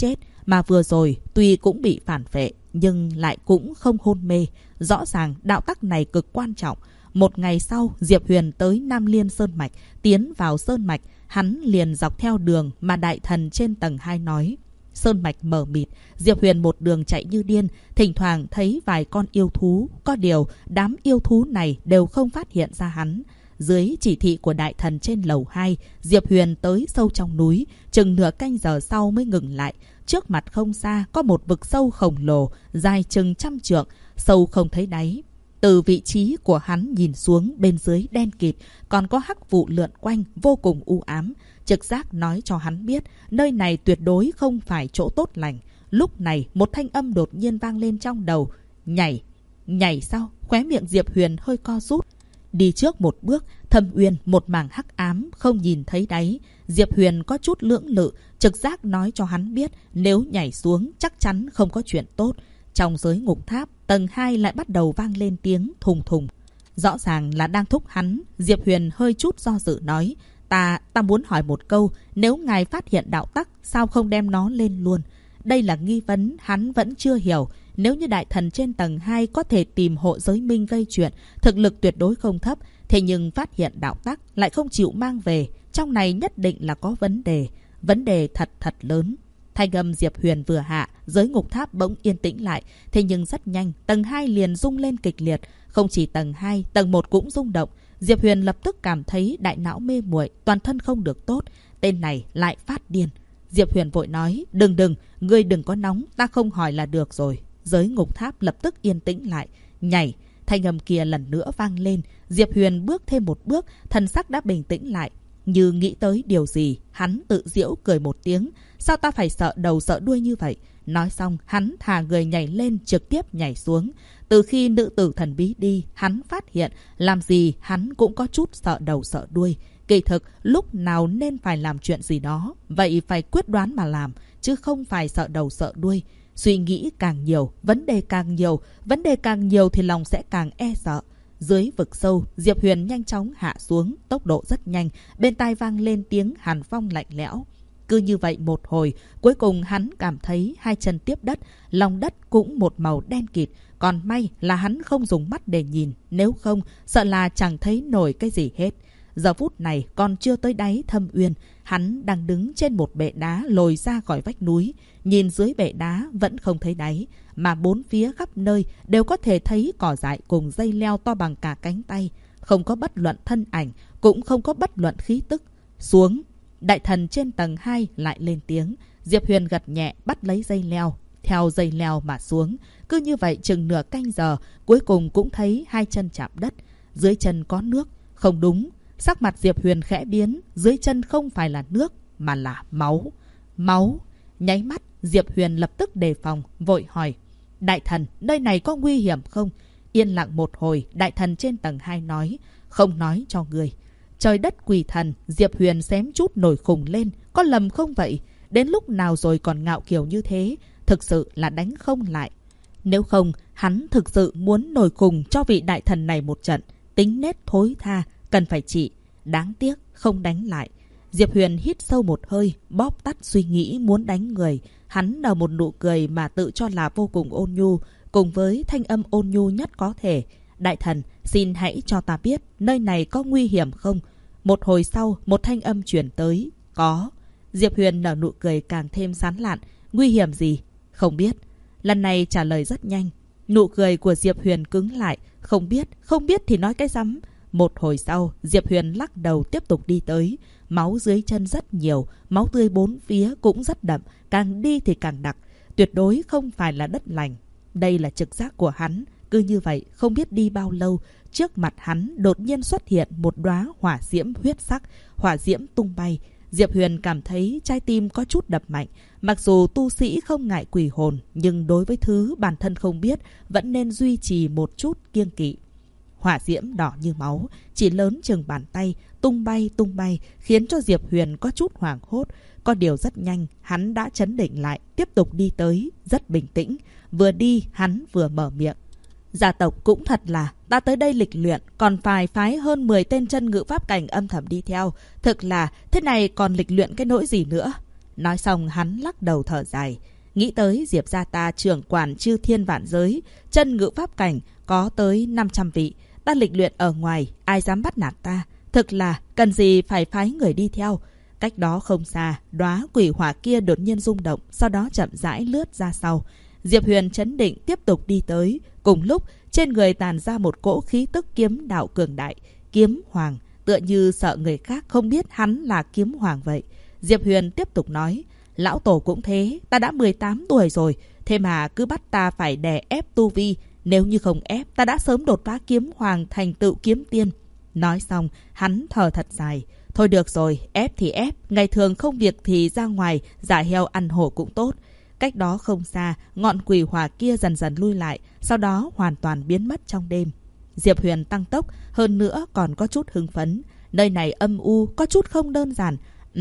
Mà vừa rồi tuy cũng bị phản phệ nhưng lại cũng không hôn mê. Rõ ràng đạo tắc này cực quan trọng. Một ngày sau, Diệp Huyền tới Nam Liên Sơn Mạch, tiến vào Sơn Mạch, hắn liền dọc theo đường mà đại thần trên tầng 2 nói. Sơn Mạch mờ mịt, Diệp Huyền một đường chạy như điên, thỉnh thoảng thấy vài con yêu thú. Có điều, đám yêu thú này đều không phát hiện ra hắn. Dưới chỉ thị của đại thần trên lầu 2, Diệp Huyền tới sâu trong núi, chừng nửa canh giờ sau mới ngừng lại. Trước mặt không xa có một vực sâu khổng lồ, dài chừng 100 trượng, sâu không thấy đáy. Từ vị trí của hắn nhìn xuống, bên dưới đen kịt, còn có hắc vụ lượn quanh, vô cùng u ám. Trực giác nói cho hắn biết, nơi này tuyệt đối không phải chỗ tốt lành. Lúc này, một thanh âm đột nhiên vang lên trong đầu. Nhảy! Nhảy sao? Khóe miệng Diệp Huyền hơi co rút. Đi trước một bước, thâm uyên một mảng hắc ám, không nhìn thấy đáy. Diệp Huyền có chút lưỡng lự, trực giác nói cho hắn biết, nếu nhảy xuống chắc chắn không có chuyện tốt. Trong giới ngục tháp, tầng 2 lại bắt đầu vang lên tiếng thùng thùng. Rõ ràng là đang thúc hắn. Diệp Huyền hơi chút do dự nói, Ta muốn hỏi một câu, nếu ngài phát hiện đạo tắc, sao không đem nó lên luôn? Đây là nghi vấn hắn vẫn chưa hiểu. Nếu như đại thần trên tầng 2 có thể tìm hộ giới minh gây chuyện, thực lực tuyệt đối không thấp, thế nhưng phát hiện đạo tắc lại không chịu mang về, trong này nhất định là có vấn đề thật lớn. Thanh âm Diệp Huyền vừa hạ, giới ngục tháp bỗng yên tĩnh lại, thế nhưng rất nhanh, tầng 2 liền rung lên kịch liệt, không chỉ tầng 2, tầng 1 cũng rung động. Diệp Huyền lập tức cảm thấy đại não mê muội, toàn thân không được tốt, tên này lại phát điên. Diệp Huyền vội nói, đừng, ngươi đừng có nóng, ta không hỏi là được rồi. Giới ngục tháp lập tức yên tĩnh lại, nhảy. Thanh âm kia lần nữa vang lên. Diệp Huyền bước thêm một bước, thần sắc đã bình tĩnh lại. Như nghĩ tới điều gì, hắn tự giễu cười một tiếng. Sao ta phải sợ đầu sợ đuôi như vậy? Nói xong, hắn thả người nhảy lên, trực tiếp nhảy xuống. Từ khi nữ tử thần bí đi, hắn phát hiện, làm gì hắn cũng có chút sợ đầu sợ đuôi. Kỳ thực, lúc nào nên phải làm chuyện gì đó, vậy phải quyết đoán mà làm, chứ không phải sợ đầu sợ đuôi. Suy nghĩ càng nhiều, vấn đề càng nhiều thì lòng sẽ càng e sợ. Dưới vực sâu, Diệp Huyền nhanh chóng hạ xuống, tốc độ rất nhanh, bên tai vang lên tiếng hàn phong lạnh lẽo. Cứ như vậy một hồi, cuối cùng hắn cảm thấy hai chân tiếp đất, lòng đất cũng một màu đen kịt. Còn may là hắn không dùng mắt để nhìn, nếu không, sợ là chẳng thấy nổi cái gì hết. Giờ phút này còn chưa tới đáy thâm uyên, hắn đang đứng trên một bệ đá lồi ra khỏi vách núi. Nhìn dưới bệ đá vẫn không thấy đáy, mà bốn phía khắp nơi đều có thể thấy cỏ dại cùng dây leo to bằng cả cánh tay. Không có bất luận thân ảnh, cũng không có bất luận khí tức. Xuống! Đại thần trên tầng 2 lại lên tiếng. Diệp Huyền gật nhẹ bắt lấy dây leo, theo dây leo mà xuống. Cứ như vậy chừng nửa canh giờ, cuối cùng cũng thấy hai chân chạm đất. Dưới chân có nước. Không đúng. Sắc mặt Diệp Huyền khẽ biến, dưới chân không phải là nước, mà là máu. Máu! Nháy mắt, Diệp Huyền lập tức đề phòng, vội hỏi. Đại thần, nơi này có nguy hiểm không? Yên lặng một hồi, đại thần trên tầng 2 nói. Không nói cho người. Trời đất quỷ thần, Diệp Huyền xém chút nổi khùng lên. Có lầm không vậy? Đến lúc nào rồi còn ngạo kiều như thế? Thực sự là đánh không lại. Nếu không, hắn thực sự muốn nổi khùng cho vị đại thần này một trận. Tính nết thối tha, cần phải trị. Đáng tiếc, không đánh lại. Diệp Huyền hít sâu một hơi, bóp tắt suy nghĩ muốn đánh người. Hắn nở một nụ cười mà tự cho là vô cùng ôn nhu, cùng với thanh âm ôn nhu nhất có thể. Đại thần, xin hãy cho ta biết, nơi này có nguy hiểm không? Một hồi sau, một thanh âm chuyển tới. Có. Diệp Huyền nở nụ cười càng thêm sán lạn. Nguy hiểm gì? Không biết. Lần này trả lời rất nhanh. Nụ cười của Diệp Huyền cứng lại. Không biết thì nói cái rắm. Một hồi sau, Diệp Huyền lắc đầu tiếp tục đi tới. Máu dưới chân rất nhiều, máu tươi bốn phía cũng rất đậm, càng đi thì càng đặc. Tuyệt đối không phải là đất lành. Đây là trực giác của hắn. Cứ như vậy, không biết đi bao lâu, trước mặt hắn đột nhiên xuất hiện một đóa hỏa diễm huyết sắc, hỏa diễm tung bay. Diệp Huyền cảm thấy trái tim có chút đập mạnh. Mặc dù tu sĩ không ngại quỷ hồn, nhưng đối với thứ bản thân không biết, vẫn nên duy trì một chút kiêng kỵ. Hỏa diễm đỏ như máu, chỉ lớn chừng bàn tay, tung bay, khiến cho Diệp Huyền có chút hoảng hốt. Có điều rất nhanh, hắn đã trấn định lại, tiếp tục đi tới, rất bình tĩnh. Vừa đi, hắn vừa mở miệng. Gia tộc cũng thật là, ta tới đây lịch luyện, còn phải phái hơn 10 tên chân ngự pháp cảnh âm thầm đi theo. Thực là, thế này còn lịch luyện cái nỗi gì nữa? Nói xong hắn lắc đầu thở dài. Nghĩ tới Diệp gia ta trưởng quản chư thiên vạn giới, chân ngự pháp cảnh có tới 500 vị. Ta lịch luyện ở ngoài, ai dám bắt nạt ta? Thực là cần gì phải phái người đi theo. Cách đó không xa, đóa quỷ hỏa kia đột nhiên rung động, sau đó chậm rãi lướt ra sau. Diệp Huyền trấn định tiếp tục đi tới. Cùng lúc, trên người tàn ra một cỗ khí tức kiếm đạo cường đại, kiếm hoàng, tựa như sợ người khác không biết hắn là kiếm hoàng vậy. Diệp Huyền tiếp tục nói, lão tổ cũng thế, ta đã 18 tuổi rồi, thế mà cứ bắt ta phải đè ép tu vi. Nếu như không ép, ta đã sớm đột phá kiếm hoàng thành tựu kiếm tiên. Nói xong, hắn thở thật dài. Thôi được rồi, ép thì ép, ngày thường không việc thì ra ngoài, giả heo ăn hổ cũng tốt. Cách đó không xa, ngọn quỷ hỏa kia dần dần lui lại, sau đó hoàn toàn biến mất trong đêm. Diệp Huyền tăng tốc, hơn nữa còn có chút hưng phấn. Nơi này âm u, có chút không đơn giản.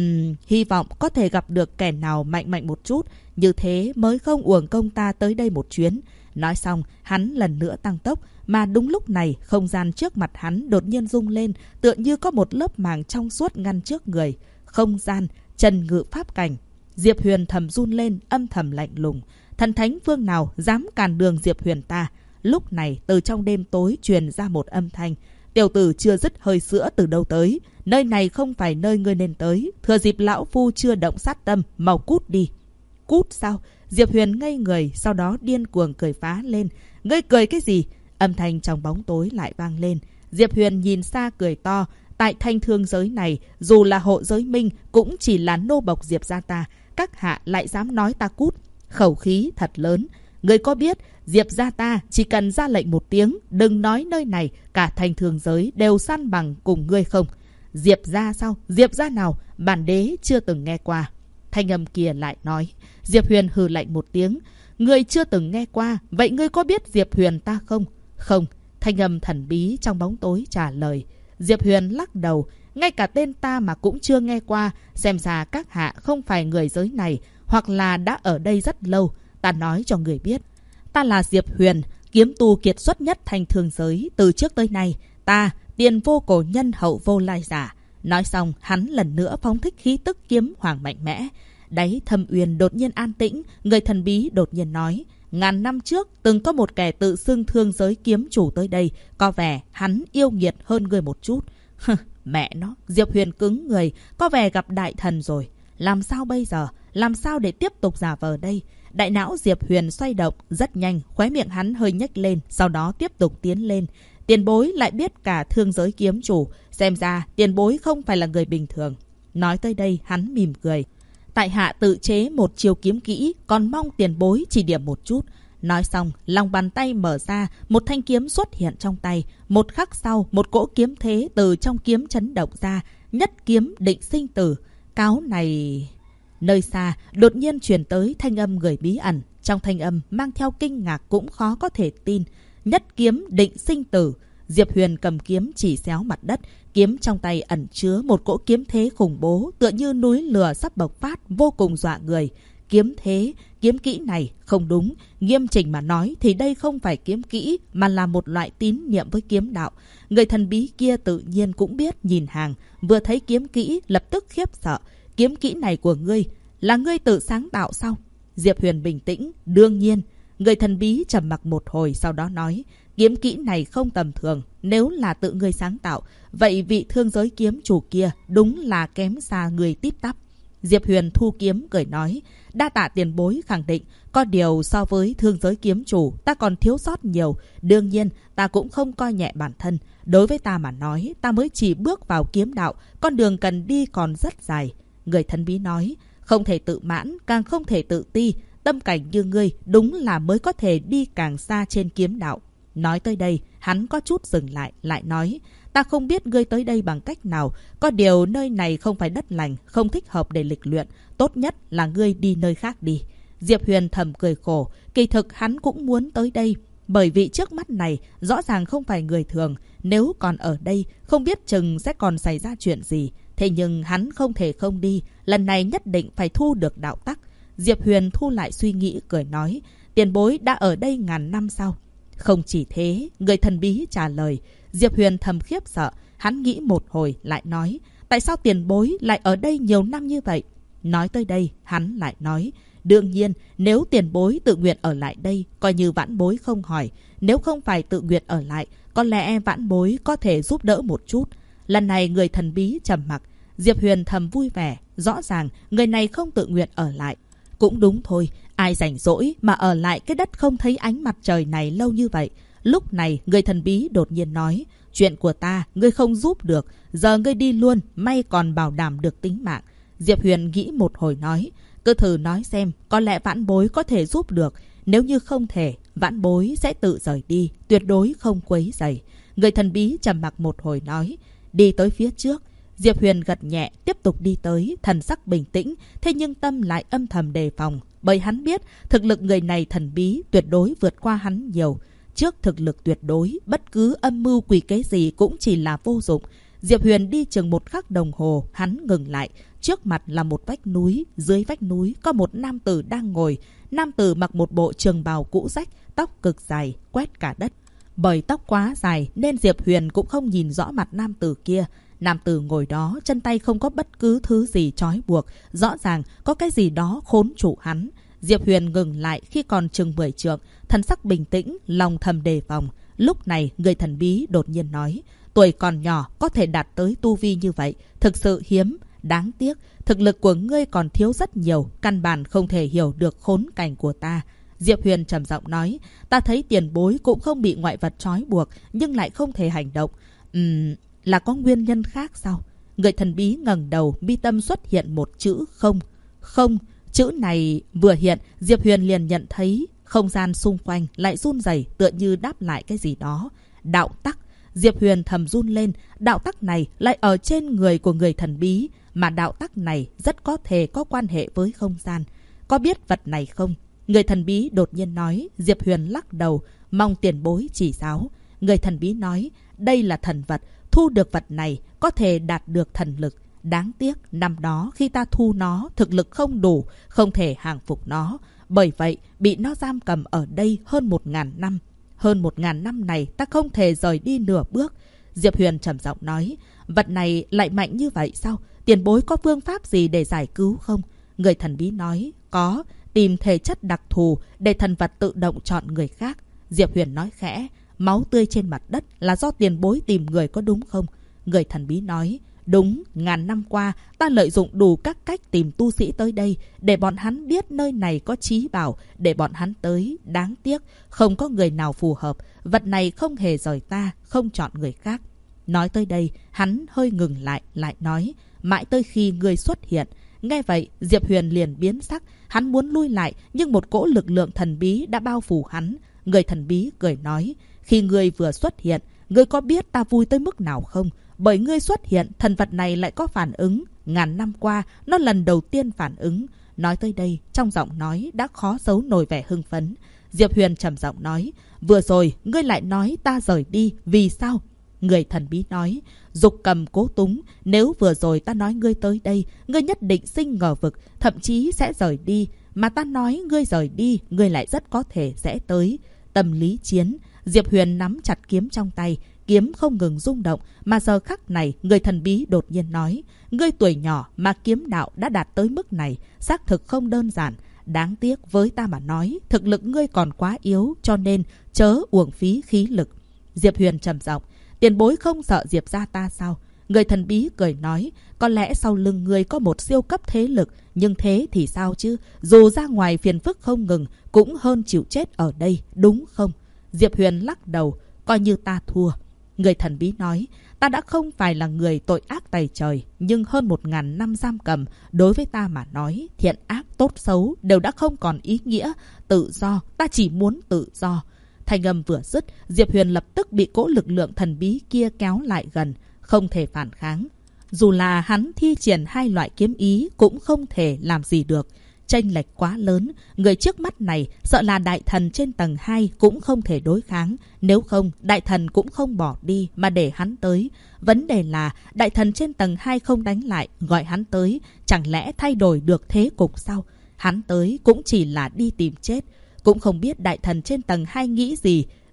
Hy vọng có thể gặp được kẻ nào mạnh mạnh một chút, như thế mới không uổng công ta tới đây một chuyến. Nói xong, hắn lần nữa tăng tốc, mà đúng lúc này, không gian trước mặt hắn đột nhiên rung lên, tựa như có một lớp màng trong suốt ngăn trước người. Không gian, chân ngự pháp cảnh. Diệp Huyền thầm run lên, âm thầm lạnh lùng. Thần thánh phương nào dám cản đường Diệp Huyền ta? Lúc này, từ trong đêm tối truyền ra một âm thanh. Tiểu tử chưa dứt hơi sữa từ đâu tới. Nơi này không phải nơi ngươi nên tới. Thừa dịp lão phu chưa động sát tâm, mau cút đi. Cút sao? Diệp Huyền ngây người, sau đó điên cuồng cười phá lên. Ngươi cười cái gì? Âm thanh trong bóng tối lại vang lên. Diệp Huyền nhìn xa cười to. Tại thanh thương giới này, dù là hộ giới minh, cũng chỉ là nô bộc Diệp gia ta. Các hạ lại dám nói ta cút. Khẩu khí thật lớn. Ngươi có biết, Diệp gia ta chỉ cần ra lệnh một tiếng, đừng nói nơi này, cả thanh thương giới đều san bằng cùng ngươi không? Diệp gia sao? Diệp gia nào? Bản đế chưa từng nghe qua. Thanh âm kia lại nói. Diệp Huyền hừ lạnh một tiếng. Ngươi chưa từng nghe qua, vậy ngươi có biết Diệp Huyền ta không? Không. Thanh âm thần bí trong bóng tối trả lời. Diệp Huyền lắc đầu. Ngay cả tên ta mà cũng chưa nghe qua. Xem ra các hạ không phải người giới này, hoặc là đã ở đây rất lâu. Ta nói cho người biết. Ta là Diệp Huyền, kiếm tu kiệt xuất nhất thanh thương giới từ trước tới nay. Ta, tiền vô cổ nhân hậu vô lai giả. Nói xong, hắn lần nữa phóng thích khí tức kiếm hoàng mạnh mẽ. Đáy thâm uyên đột nhiên an tĩnh, người thần bí đột nhiên nói. Ngàn năm trước, từng có một kẻ tự xưng thương giới kiếm chủ tới đây. Có vẻ hắn yêu nghiệt hơn người một chút. Mẹ nó, Diệp Huyền cứng người, có vẻ gặp đại thần rồi. Làm sao bây giờ? Làm sao để tiếp tục giả vờ đây? Đại não Diệp Huyền xoay động, rất nhanh, khóe miệng hắn hơi nhếch lên, sau đó tiếp tục tiến lên. Tiền bối lại biết cả thương giới kiếm chủ, xem ra tiền bối không phải là người bình thường. Nói tới đây, hắn mỉm cười. Tại hạ tự chế một chiêu kiếm kỹ, còn mong tiền bối chỉ điểm một chút. Nói xong, lòng bàn tay mở ra, một thanh kiếm xuất hiện trong tay. Một khắc sau, một cỗ kiếm thế từ trong kiếm chấn động ra, nhất kiếm định sinh tử. Cáo này... Nơi xa, đột nhiên truyền tới thanh âm người bí ẩn. Trong thanh âm mang theo kinh ngạc cũng khó có thể tin. Nhất kiếm định sinh tử. Diệp Huyền cầm kiếm chỉ xéo mặt đất. Kiếm trong tay ẩn chứa một cỗ kiếm thế khủng bố, tựa như núi lửa sắp bộc phát, vô cùng dọa người. Kiếm thế, kiếm kỹ này không đúng. Nghiêm chỉnh mà nói thì đây không phải kiếm kỹ, mà là một loại tín niệm với kiếm đạo. Người thần bí kia tự nhiên cũng biết nhìn hàng. Vừa thấy kiếm kỹ, lập tức khiếp sợ. Kiếm kỹ này của ngươi, là ngươi tự sáng tạo sao? Diệp Huyền bình tĩnh, đương nhiên. Người thần bí trầm mặc một hồi, sau đó nói. Kiếm kỹ này không tầm thường. Nếu là tự ngươi sáng tạo, vậy vị thương giới kiếm chủ kia đúng là kém xa người tít tắp. Diệp Huyền thu kiếm cười nói. Đa tạ tiền bối khẳng định. Có điều so với thương giới kiếm chủ, ta còn thiếu sót nhiều. Đương nhiên, ta cũng không coi nhẹ bản thân. Đối với ta mà nói, ta mới chỉ bước vào kiếm đạo. Con đường cần đi còn rất dài. Người thần bí nói. Không thể tự mãn, càng không thể tự ti. Tâm cảnh như ngươi đúng là mới có thể đi càng xa trên kiếm đạo. Nói tới đây, hắn có chút dừng lại, lại nói. Ta không biết ngươi tới đây bằng cách nào. Có điều nơi này không phải đất lành, không thích hợp để lịch luyện. Tốt nhất là ngươi đi nơi khác đi. Diệp Huyền thầm cười khổ. Kỳ thực hắn cũng muốn tới đây. Bởi vì trước mắt này rõ ràng không phải người thường. Nếu còn ở đây, không biết chừng sẽ còn xảy ra chuyện gì. Thế nhưng hắn không thể không đi. Lần này nhất định phải thu được đạo tắc. Diệp Huyền thu lại suy nghĩ cười nói. Tiền bối đã ở đây ngàn năm sao? Không chỉ thế, người thần bí trả lời. Diệp Huyền thầm khiếp sợ. Hắn nghĩ một hồi lại nói. Tại sao tiền bối lại ở đây nhiều năm như vậy? Nói tới đây, hắn lại nói, đương nhiên, nếu tiền bối tự nguyện ở lại đây, coi như vãn bối không hỏi. Nếu không phải tự nguyện ở lại, có lẽ vãn bối có thể giúp đỡ một chút. Lần này người thần bí trầm mặc. Diệp Huyền thầm vui vẻ. Rõ ràng, người này không tự nguyện ở lại. Cũng đúng thôi, ai rảnh rỗi mà ở lại cái đất không thấy ánh mặt trời này lâu như vậy. Lúc này, người thần bí đột nhiên nói, chuyện của ta, ngươi không giúp được. Giờ ngươi đi luôn, may còn bảo đảm được tính mạng. Diệp Huyền nghĩ một hồi nói, cứ thử nói xem, có lẽ vãn bối có thể giúp được. Nếu như không thể, vãn bối sẽ tự rời đi, tuyệt đối không quấy rầy. Người thần bí trầm mặc một hồi nói, đi tới phía trước. Diệp Huyền gật nhẹ, tiếp tục đi tới, thần sắc bình tĩnh, thế nhưng tâm lại âm thầm đề phòng. Bởi hắn biết, thực lực người này thần bí tuyệt đối vượt qua hắn nhiều. Trước thực lực tuyệt đối, bất cứ âm mưu quỷ kế gì cũng chỉ là vô dụng. Diệp Huyền đi chừng một khắc đồng hồ, hắn ngừng lại. Trước mặt là một vách núi, dưới vách núi có một nam tử đang ngồi. Nam tử mặc một bộ trường bào cũ rách, tóc cực dài, quét cả đất. Bởi tóc quá dài nên Diệp Huyền cũng không nhìn rõ mặt nam tử kia. Nam tử ngồi đó, chân tay không có bất cứ thứ gì trói buộc. Rõ ràng có cái gì đó khốn trụ hắn. Diệp Huyền ngừng lại khi còn chừng 10 trượng, thần sắc bình tĩnh, lòng thầm đề phòng. Lúc này, người thần bí đột nhiên nói, tuổi còn nhỏ có thể đạt tới tu vi như vậy, thực sự hiếm. Đáng tiếc, thực lực của ngươi còn thiếu rất nhiều, căn bản không thể hiểu được khốn cảnh của ta. Diệp Huyền trầm giọng nói, ta thấy tiền bối cũng không bị ngoại vật trói buộc, nhưng lại không thể hành động. Là có nguyên nhân khác sao? Người thần bí ngẩng đầu, mi tâm xuất hiện một chữ không. Không, chữ này vừa hiện, Diệp Huyền liền nhận thấy không gian xung quanh lại run rẩy, tựa như đáp lại cái gì đó. Đạo tắc. Diệp Huyền thầm run lên, đạo tắc này lại ở trên người của người thần bí, mà đạo tắc này rất có thể có quan hệ với không gian. Có biết vật này không? Người thần bí đột nhiên nói. Diệp Huyền lắc đầu, mong tiền bối chỉ giáo. Người thần bí nói, đây là thần vật, thu được vật này có thể đạt được thần lực. Đáng tiếc, năm đó khi ta thu nó, thực lực không đủ, không thể hàng phục nó. Bởi vậy, bị nó giam cầm ở đây hơn 1000 năm. Hơn 1000 năm này ta không thể rời đi nửa bước. Diệp Huyền trầm giọng nói, vật này lại mạnh như vậy sao? Tiền bối có phương pháp gì để giải cứu không? Người thần bí nói, có, tìm thể chất đặc thù để thần vật tự động chọn người khác. Diệp Huyền nói khẽ, máu tươi trên mặt đất là do tiền bối tìm người có đúng không? Người thần bí nói, đúng, 1000 năm qua ta lợi dụng đủ các cách tìm tu sĩ tới đây để bọn hắn biết nơi này có trí bảo, để bọn hắn tới. Đáng tiếc, không có người nào phù hợp. Vật này không hề rời ta, không chọn người khác. Nói tới đây, hắn hơi ngừng lại, lại nói, mãi tới khi ngươi xuất hiện. Nghe vậy, Diệp Huyền liền biến sắc. Hắn muốn lui lại, nhưng một cỗ lực lượng thần bí đã bao phủ hắn. Người thần bí cười nói, khi ngươi vừa xuất hiện, ngươi có biết ta vui tới mức nào không? Bởi ngươi xuất hiện, thần vật này lại có phản ứng. 1000 năm qua, nó lần đầu tiên phản ứng. Nói tới đây, trong giọng nói đã khó giấu nổi vẻ hưng phấn. Diệp Huyền trầm giọng nói, vừa rồi, ngươi lại nói ta rời đi, vì sao? Người thần bí nói, dục cầm cố túng, nếu vừa rồi ta nói ngươi tới đây, ngươi nhất định sinh ngờ vực, thậm chí sẽ rời đi. Mà ta nói ngươi rời đi, ngươi lại rất có thể sẽ tới. Tâm lý chiến. Diệp Huyền nắm chặt kiếm trong tay, kiếm không ngừng rung động, mà giờ khắc này, người thần bí đột nhiên nói, ngươi tuổi nhỏ mà kiếm đạo đã đạt tới mức này, xác thực không đơn giản. Đáng tiếc với ta mà nói, thực lực ngươi còn quá yếu, cho nên chớ uổng phí khí lực. Diệp Huyền trầm giọng, tiền bối không sợ Diệp gia ta sao? Người thần bí cười nói, có lẽ sau lưng ngươi có một siêu cấp thế lực, nhưng thế thì sao chứ? Dù ra ngoài phiền phức không ngừng, cũng hơn chịu chết ở đây, đúng không? Diệp Huyền lắc đầu, coi như ta thua. Người thần bí nói, ta đã không phải là người tội ác tày trời, nhưng hơn 1000 năm giam cầm, đối với ta mà nói, thiện ác tốt xấu đều đã không còn ý nghĩa. Tự do, ta chỉ muốn tự do. Thanh âm vừa dứt, Diệp Huyền lập tức bị cỗ lực lượng thần bí kia kéo lại gần, không thể phản kháng. Dù là hắn thi triển 2 loại kiếm ý cũng không thể làm gì được. Chênh lệch quá lớn, người trước mắt này sợ là đại thần trên tầng 2 cũng không thể đối kháng. Nếu không, đại thần cũng không bỏ đi mà để hắn tới. Vấn đề là đại thần trên tầng 2 không đánh lại, gọi hắn tới, chẳng lẽ thay đổi được thế cục sao? Hắn tới cũng chỉ là đi tìm chết. Cũng không biết đại thần trên tầng 2 nghĩ gì.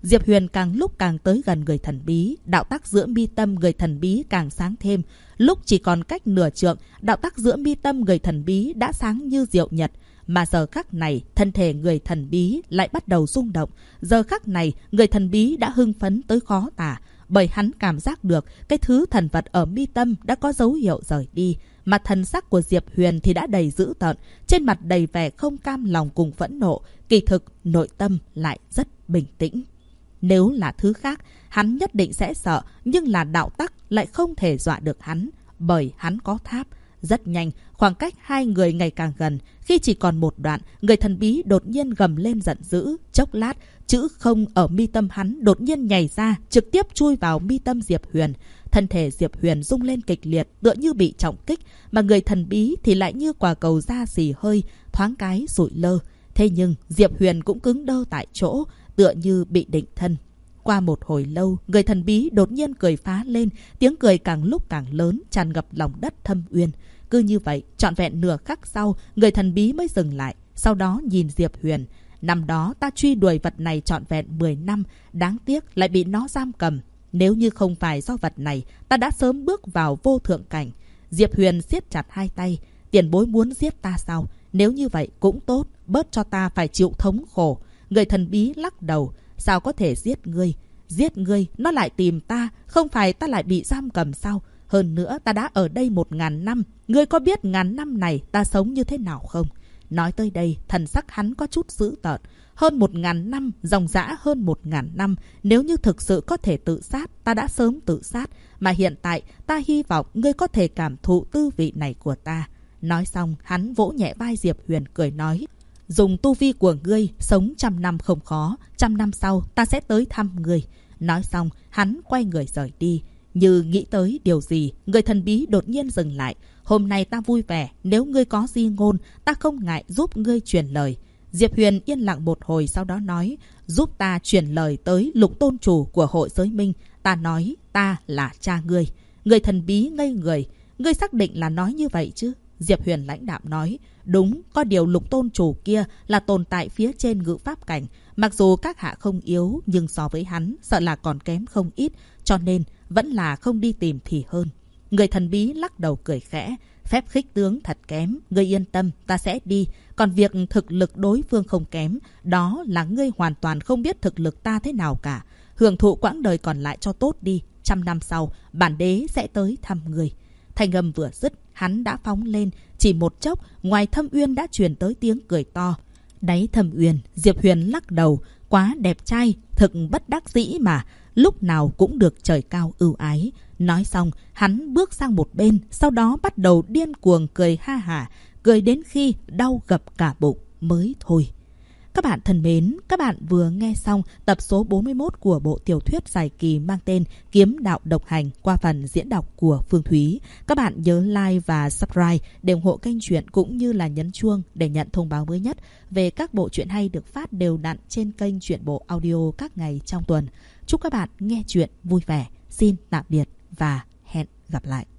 Diệp Huyền càng lúc càng tới gần người thần bí, đạo tắc giữa mi tâm người thần bí càng sáng thêm. Lúc chỉ còn cách nửa trượng, đạo tắc giữa mi tâm người thần bí đã sáng như diệu nhật. Mà giờ khắc này, thân thể người thần bí lại bắt đầu rung động. Giờ khắc này, người thần bí đã hưng phấn tới khó tả, bởi hắn cảm giác được cái thứ thần vật ở mi tâm đã có dấu hiệu rời đi. Mà thần sắc của Diệp Huyền thì đã đầy dữ tợn, trên mặt đầy vẻ không cam lòng cùng phẫn nộ, kỳ thực nội tâm lại rất bình tĩnh. Nếu là thứ khác, hắn nhất định sẽ sợ, nhưng là đạo tắc lại không thể dọa được hắn, bởi hắn có tháp. Rất nhanh, khoảng cách hai người ngày càng gần. Khi chỉ còn một đoạn, người thần bí đột nhiên gầm lên giận dữ. Chốc lát, chữ không ở mi tâm hắn đột nhiên nhảy ra, trực tiếp chui vào mi tâm Diệp Huyền. Thân thể Diệp Huyền rung lên kịch liệt, tựa như bị trọng kích, mà người thần bí thì lại như quả cầu da xì hơi, thoáng cái sụi lơ. Thế nhưng Diệp Huyền cũng cứng đơ tại chỗ, tựa như bị định thân. Qua một hồi lâu, người thần bí đột nhiên cười phá lên, tiếng cười càng lúc càng lớn, tràn ngập lòng đất thâm uyên. Cứ như vậy, trọn vẹn nửa khắc sau, người thần bí mới dừng lại, sau đó nhìn Diệp Huyền. Năm đó ta truy đuổi vật này trọn vẹn 10 năm, đáng tiếc lại bị nó giam cầm. Nếu như không phải do vật này, ta đã sớm bước vào vô thượng cảnh. Diệp Huyền siết chặt hai tay, tiền bối muốn giết ta sao? Nếu như vậy cũng tốt, bớt cho ta phải chịu thống khổ. Người thần bí lắc đầu, sao có thể giết ngươi? Giết ngươi, nó lại tìm ta, không phải ta lại bị giam cầm sao? Hơn nữa ta đã ở đây 1000 năm, ngươi có biết 1000 năm này ta sống như thế nào không? Nói tới đây, thần sắc hắn có chút dữ tợn. Hơn 1000 năm, dòng dã hơn 1000 năm, nếu như thực sự có thể tự sát, ta đã sớm tự sát. Mà hiện tại, ta hy vọng ngươi có thể cảm thụ tư vị này của ta. Nói xong, hắn vỗ nhẹ vai Diệp Huyền cười nói. Dùng tu vi của ngươi, sống 100 năm không khó, 100 năm sau ta sẽ tới thăm ngươi. Nói xong, hắn quay người rời đi. Như nghĩ tới điều gì, người thần bí đột nhiên dừng lại. Hôm nay ta vui vẻ, nếu ngươi có di ngôn, ta không ngại giúp ngươi truyền lời. Diệp Huyền yên lặng một hồi sau đó nói, giúp ta truyền lời tới Lục tôn chủ của hội giới minh. Ta nói, ta là cha ngươi. Người thần bí ngây người, ngươi xác định là nói như vậy chứ? Diệp Huyền lãnh đạm nói, đúng, có điều Lục tôn chủ kia là tồn tại phía trên ngự pháp cảnh. Mặc dù các hạ không yếu, nhưng so với hắn, sợ là còn kém không ít, cho nên vẫn là không đi tìm thì hơn. Người thần bí lắc đầu cười khẽ, phép khích tướng thật kém, ngươi yên tâm, ta sẽ đi. Còn việc thực lực đối phương không kém, đó là ngươi hoàn toàn không biết thực lực ta thế nào cả. Hưởng thụ quãng đời còn lại cho tốt đi, 100 năm sau, bản đế sẽ tới thăm ngươi. Thanh âm vừa dứt, hắn đã phóng lên, chỉ một chốc, ngoài thâm uyên đã truyền tới tiếng cười to. Đáy thâm uyên, Diệp Huyền lắc đầu, quá đẹp trai, thực bất đắc dĩ mà, lúc nào cũng được trời cao ưu ái. Nói xong, hắn bước sang một bên, sau đó bắt đầu điên cuồng cười ha hả, cười đến khi đau gập cả bụng mới thôi. Các bạn thân mến, các bạn vừa nghe xong tập số 41 của bộ tiểu thuyết dài kỳ mang tên Kiếm đạo độc hành qua phần diễn đọc của Phương Thúy. Các bạn nhớ like và subscribe để ủng hộ kênh truyện cũng như là nhấn chuông để nhận thông báo mới nhất về các bộ truyện hay được phát đều đặn trên kênh Truyện Bộ Audio các ngày trong tuần. Chúc các bạn nghe truyện vui vẻ. Xin tạm biệt và hẹn gặp lại.